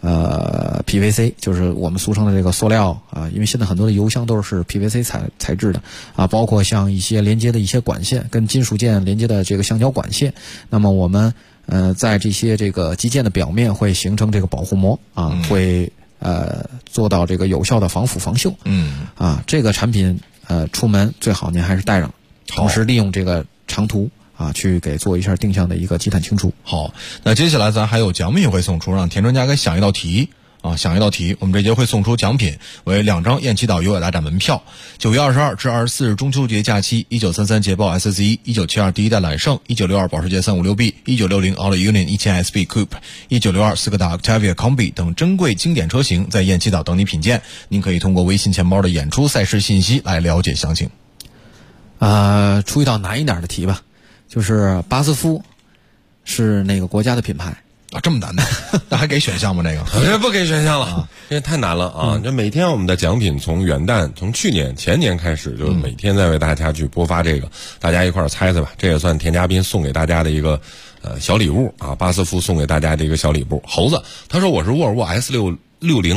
PVC， 就是我们俗称的这个塑料啊，因为现在很多的油箱都是 PVC 材质的啊，包括像一些连接的一些管线跟金属件连接的这个橡胶管线，那么我们在这些这个机件的表面会形成这个保护膜啊，会做到这个有效的防腐防锈。这个产品出门最好您还是带上，同时利用这个长途啊，去给做一下定向的一个积碳清除。 好，那接下来咱还有奖品会送出，让田专家给想一道题啊，想一道题。我们这节会送出奖品为2张雁岐岛优雅大展门票。9月22至24日中秋节假期，1933捷豹 SS1，1972第一代揽胜，1962保时捷 356B，1960 Audi Union 1000SB Coupe，1962斯柯达 Octavia Combi 等珍贵经典车型在雁岐岛等你品鉴。您可以通过微信钱包的演出赛事信息来了解详情。 出一道难一点的题吧。就是巴斯夫是哪个国家的品牌啊？这么难的，那还给选项吗？这个不给选项了，因为太难了啊！这每天我们的奖品从元旦，从前年开始，就每天在为大家去播发这个，大家一块儿猜猜吧。这也算田嘉宾送给大家的一个小礼物啊，巴斯夫送给大家的一个小礼物。猴子他说我是沃尔沃 S660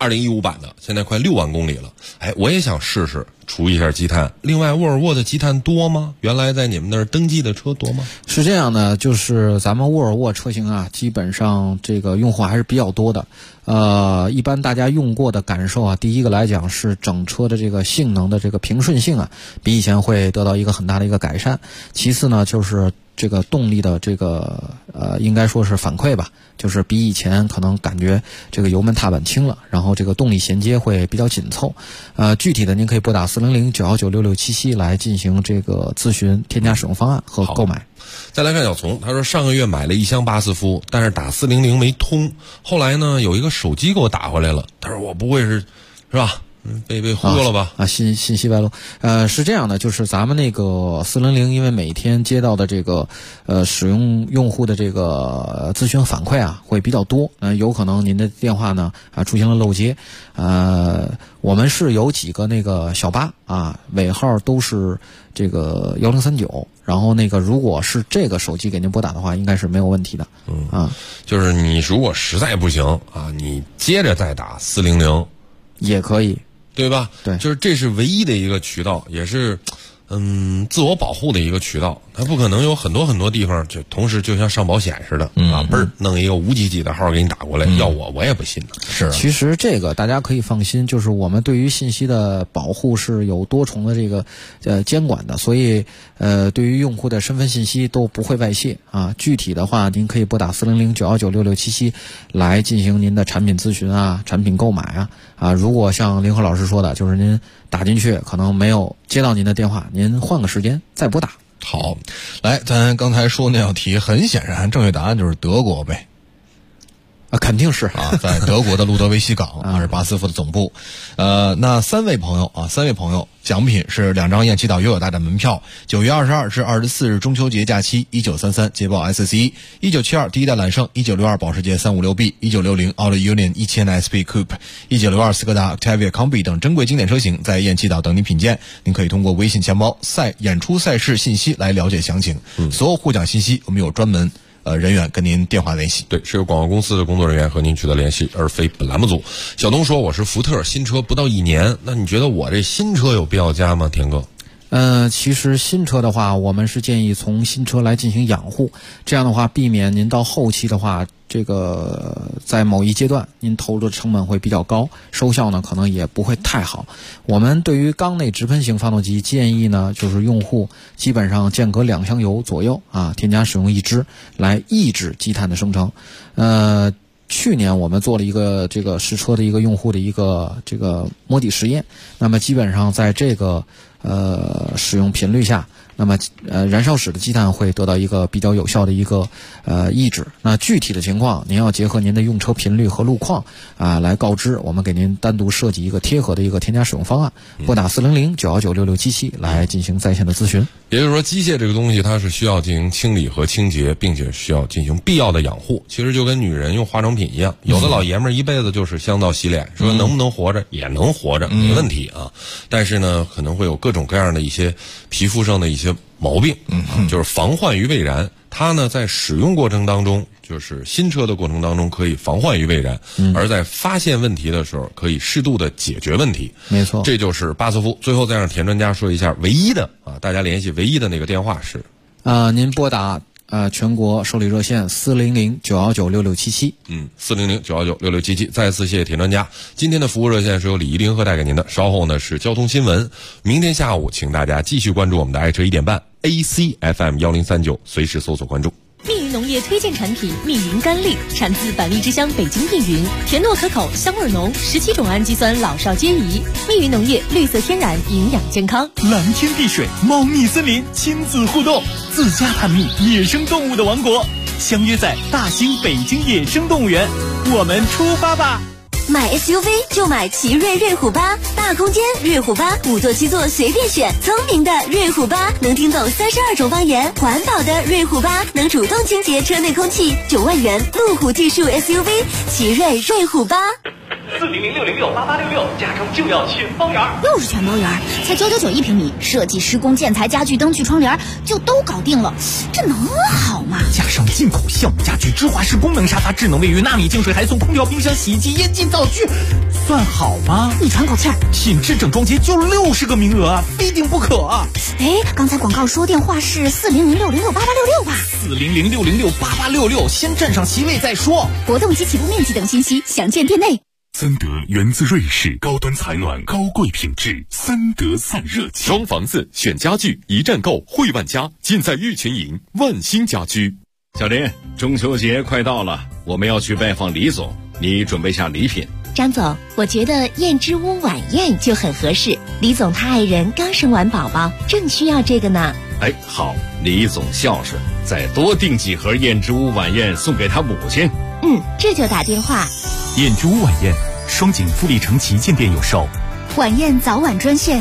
2015版的，现在快6万公里了。哎，我也想试试除一下积碳。另外，沃尔沃的积碳多吗？原来在你们那儿登记的车多吗？ 是这样的，就是咱们沃尔沃车型啊，基本上这个用户还是比较多的。一般大家用过的感受啊，第一个来讲是整车的这个性能的这个平顺性啊，比以前会得到一个很大的一个改善。其次呢，就是这个动力的这个应该说是反馈吧，就是比以前可能感觉这个油门踏板轻了，然后这个动力衔接会比较紧凑。具体的您可以拨打400-919-6677来进行这个咨询、添加使用方案和购买。 再来看小丛，他说上个月买了一箱巴斯夫，但是打400没通，后来呢有一个手机给我打回来了，他说我不会是吧？被忽悠了吧？ 信息外露。是这样的，就是咱们那个400，因为每天接到的这个使用用户的这个咨询反馈啊，会比较多。有可能您的电话呢出现了漏接。我们是有几个那个小巴啊，尾号都是这个1039。然后那个如果是这个手机给您拨打的话，应该是没有问题的。 就是你如果实在不行啊，你接着再打400 也可以。 对吧？ 对， 就是这是唯一的一个渠道，也是自我保护的一个渠道。它不可能有很多地方就同时就像上保险似的弄一个无几几的号给你打过来，要我也不信的。 是，其实这个大家可以放心，就是我们对于信息的保护是有多重的这个监管的，所以对于用户的身份信息都不会外泄啊。具体的话，您可以拨打400-919-6677来进行您的产品咨询啊、产品购买啊。如果像林和老师说的，就是您打进去可能没有接到您的电话，您换个时间再拨打。 好，来，咱刚才说那道题，很显然正确答案就是德国呗。 肯定是在德国的路德维希港阿尔巴斯夫的总部。那三位朋友奖品是2张雁栖岛悠游大展门票，9月22至24日中秋节假期，1933捷豹 S11，1972第一代揽胜，1962保时捷 356B，1960 奥利 Union 1000 SP Coupe，1962斯柯达 Octavia Combi 等珍贵经典车型在雁栖岛等您品鉴。您可以通过微信钱包演出赛事信息来了解详情。所有获奖信息我们有专门人员跟您电话联系。 对，是由广告公司的工作人员和您取得联系，而非本栏目组。小东说我是福特新车不到1年，那你觉得我这新车有必要加吗？田哥？ 其实新车的话，我们是建议从新车来进行养护，这样的话避免您到后期的话，这个在某一阶段您投入的成本会比较高，收效呢可能也不会太好。我们对于缸内直喷型发动机建议呢，就是用户基本上间隔2箱油左右添加使用1支来抑制积碳的生成。去年我们做了一个这个试车的一个用户的一个这个摸底实验，那么基本上在这个使用频率下，那么燃烧室的积碳会得到一个比较有效的一个抑制。那具体的情况您要结合您的用车频率和路况来告知，我们给您单独设计一个贴合的一个添加使用方案。拨打400-919-6677来进行在线的咨询。 也就是说，机械这个东西它是需要进行清理和清洁，并且需要进行必要的养护。其实就跟女人用化妆品一样，有的老爷们儿一辈子就是香皂洗脸，说能不能活着也能活着，没问题啊。但是呢，可能会有各种各样的一些皮肤上的一些毛病，就是防患于未然。它呢在使用过程当中，就是新车的过程当中可以防患于未然，而在发现问题的时候可以适度的解决问题。 没错， 这就是巴斯夫。最后再让田专家说一下唯一的大家联系唯一的那个电话是您拨打全国受理热线400-919-6677。 400-919-6677。再次谢谢田专家。今天的服务热线是由李一林和带给您的，稍后呢是交通新闻。明天下午请大家继续关注我们的爱车1点半 ACFM 1039，随时搜索关注。 密云农业推荐产品密云甘栗，产自百丽之乡北京密云，甜糯可口，香味浓，17种氨基酸老少皆宜。密云农业绿色天然，营养健康。 蓝天碧水，猫蜜森林，亲子互动，自家探秘野生动物的王国，相约在大兴北京野生动物园，我们出发吧！ 买 SUV 就买奇瑞瑞虎8，大空间瑞虎8，5座7座随便选，聪明的瑞虎8能听懂32种方言，环保的瑞虎8能主动清洁车内空气，9万元路虎技术 SUV 奇瑞瑞虎8。 400-606-8866，家中就要全包圆， 又是全包圆，才999一平米，设计施工建材家具灯具窗帘就都搞定了，这能好吗？ 加上进口橡木家具芝华士功能沙发、智能卫浴、纳米净水，还送空调、冰箱、洗衣机、烟机、灶具，算好吗？ 你喘口气儿， 品质整装节就60个名额啊，非订不可啊！ 哎，刚才广告说电话是400-606-8866吧 ？400-606-8866，先占上席位再说。 活动及起步面积等信息详见店内。 森德源自瑞士，高端采暖，高贵品质，森德散热器。 装房子选家具，一站购汇万家，尽在玉群营万兴家居。 小林，中秋节快到了，我们要去拜访李总，你准备下礼品。 张总，我觉得燕之屋晚宴就很合适。李总他爱人刚生完宝宝，正需要这个呢。 哎，好，李总孝顺，再多订几盒燕之屋晚宴送给他母亲。 这就打电话。 燕之屋晚宴，双井富力城旗舰店有售。 晚宴早晚专线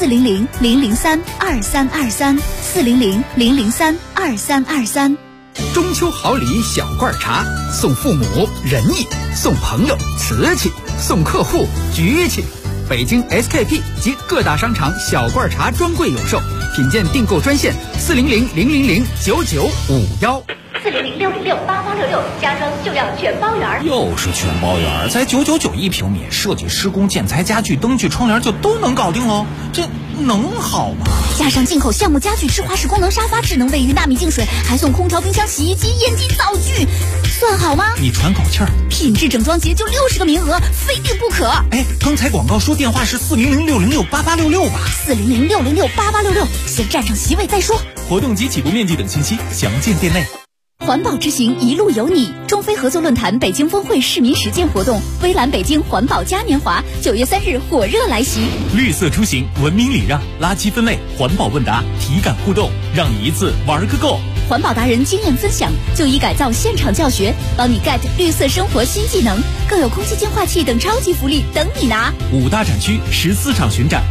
400-003-2323 400-003-2323。 中秋好礼小罐茶，送父母仁义，送朋友瓷器，送客户局气。北京 SKP 及各大商场小罐茶专柜有售，品鉴订购专线400-000-9951。 400-606-8866，家装就要全包圆。 又是全包圆，才999一平米，设计、施工、建材、家具、灯具、窗帘就都能搞定喽，这能好吗？ 加上进口橡木家具、芝华士功能沙发、智能卫浴、纳米净水，还送空调、冰箱、洗衣机、烟机、灶具，算好吗？ 你喘口气儿。 品质整装节就60个名额，非订不可。 哎，刚才广告说电话是400-606-8866吧 400-606-8866，先占上席位再说。 活动及起步面积等信息详见店内。 环保之行一路有你，中非合作论坛北京峰会市民实践活动，微蓝北京环保嘉年华9月3日火热来袭。 绿色出行，文明礼让，垃圾分类，环保问答，体感互动，让你一次玩个够。 环保达人经验分享，就医改造现场教学，帮你 get 绿色生活新技能，更有空气净化器等超级福利等你拿。 5大展区14场巡展。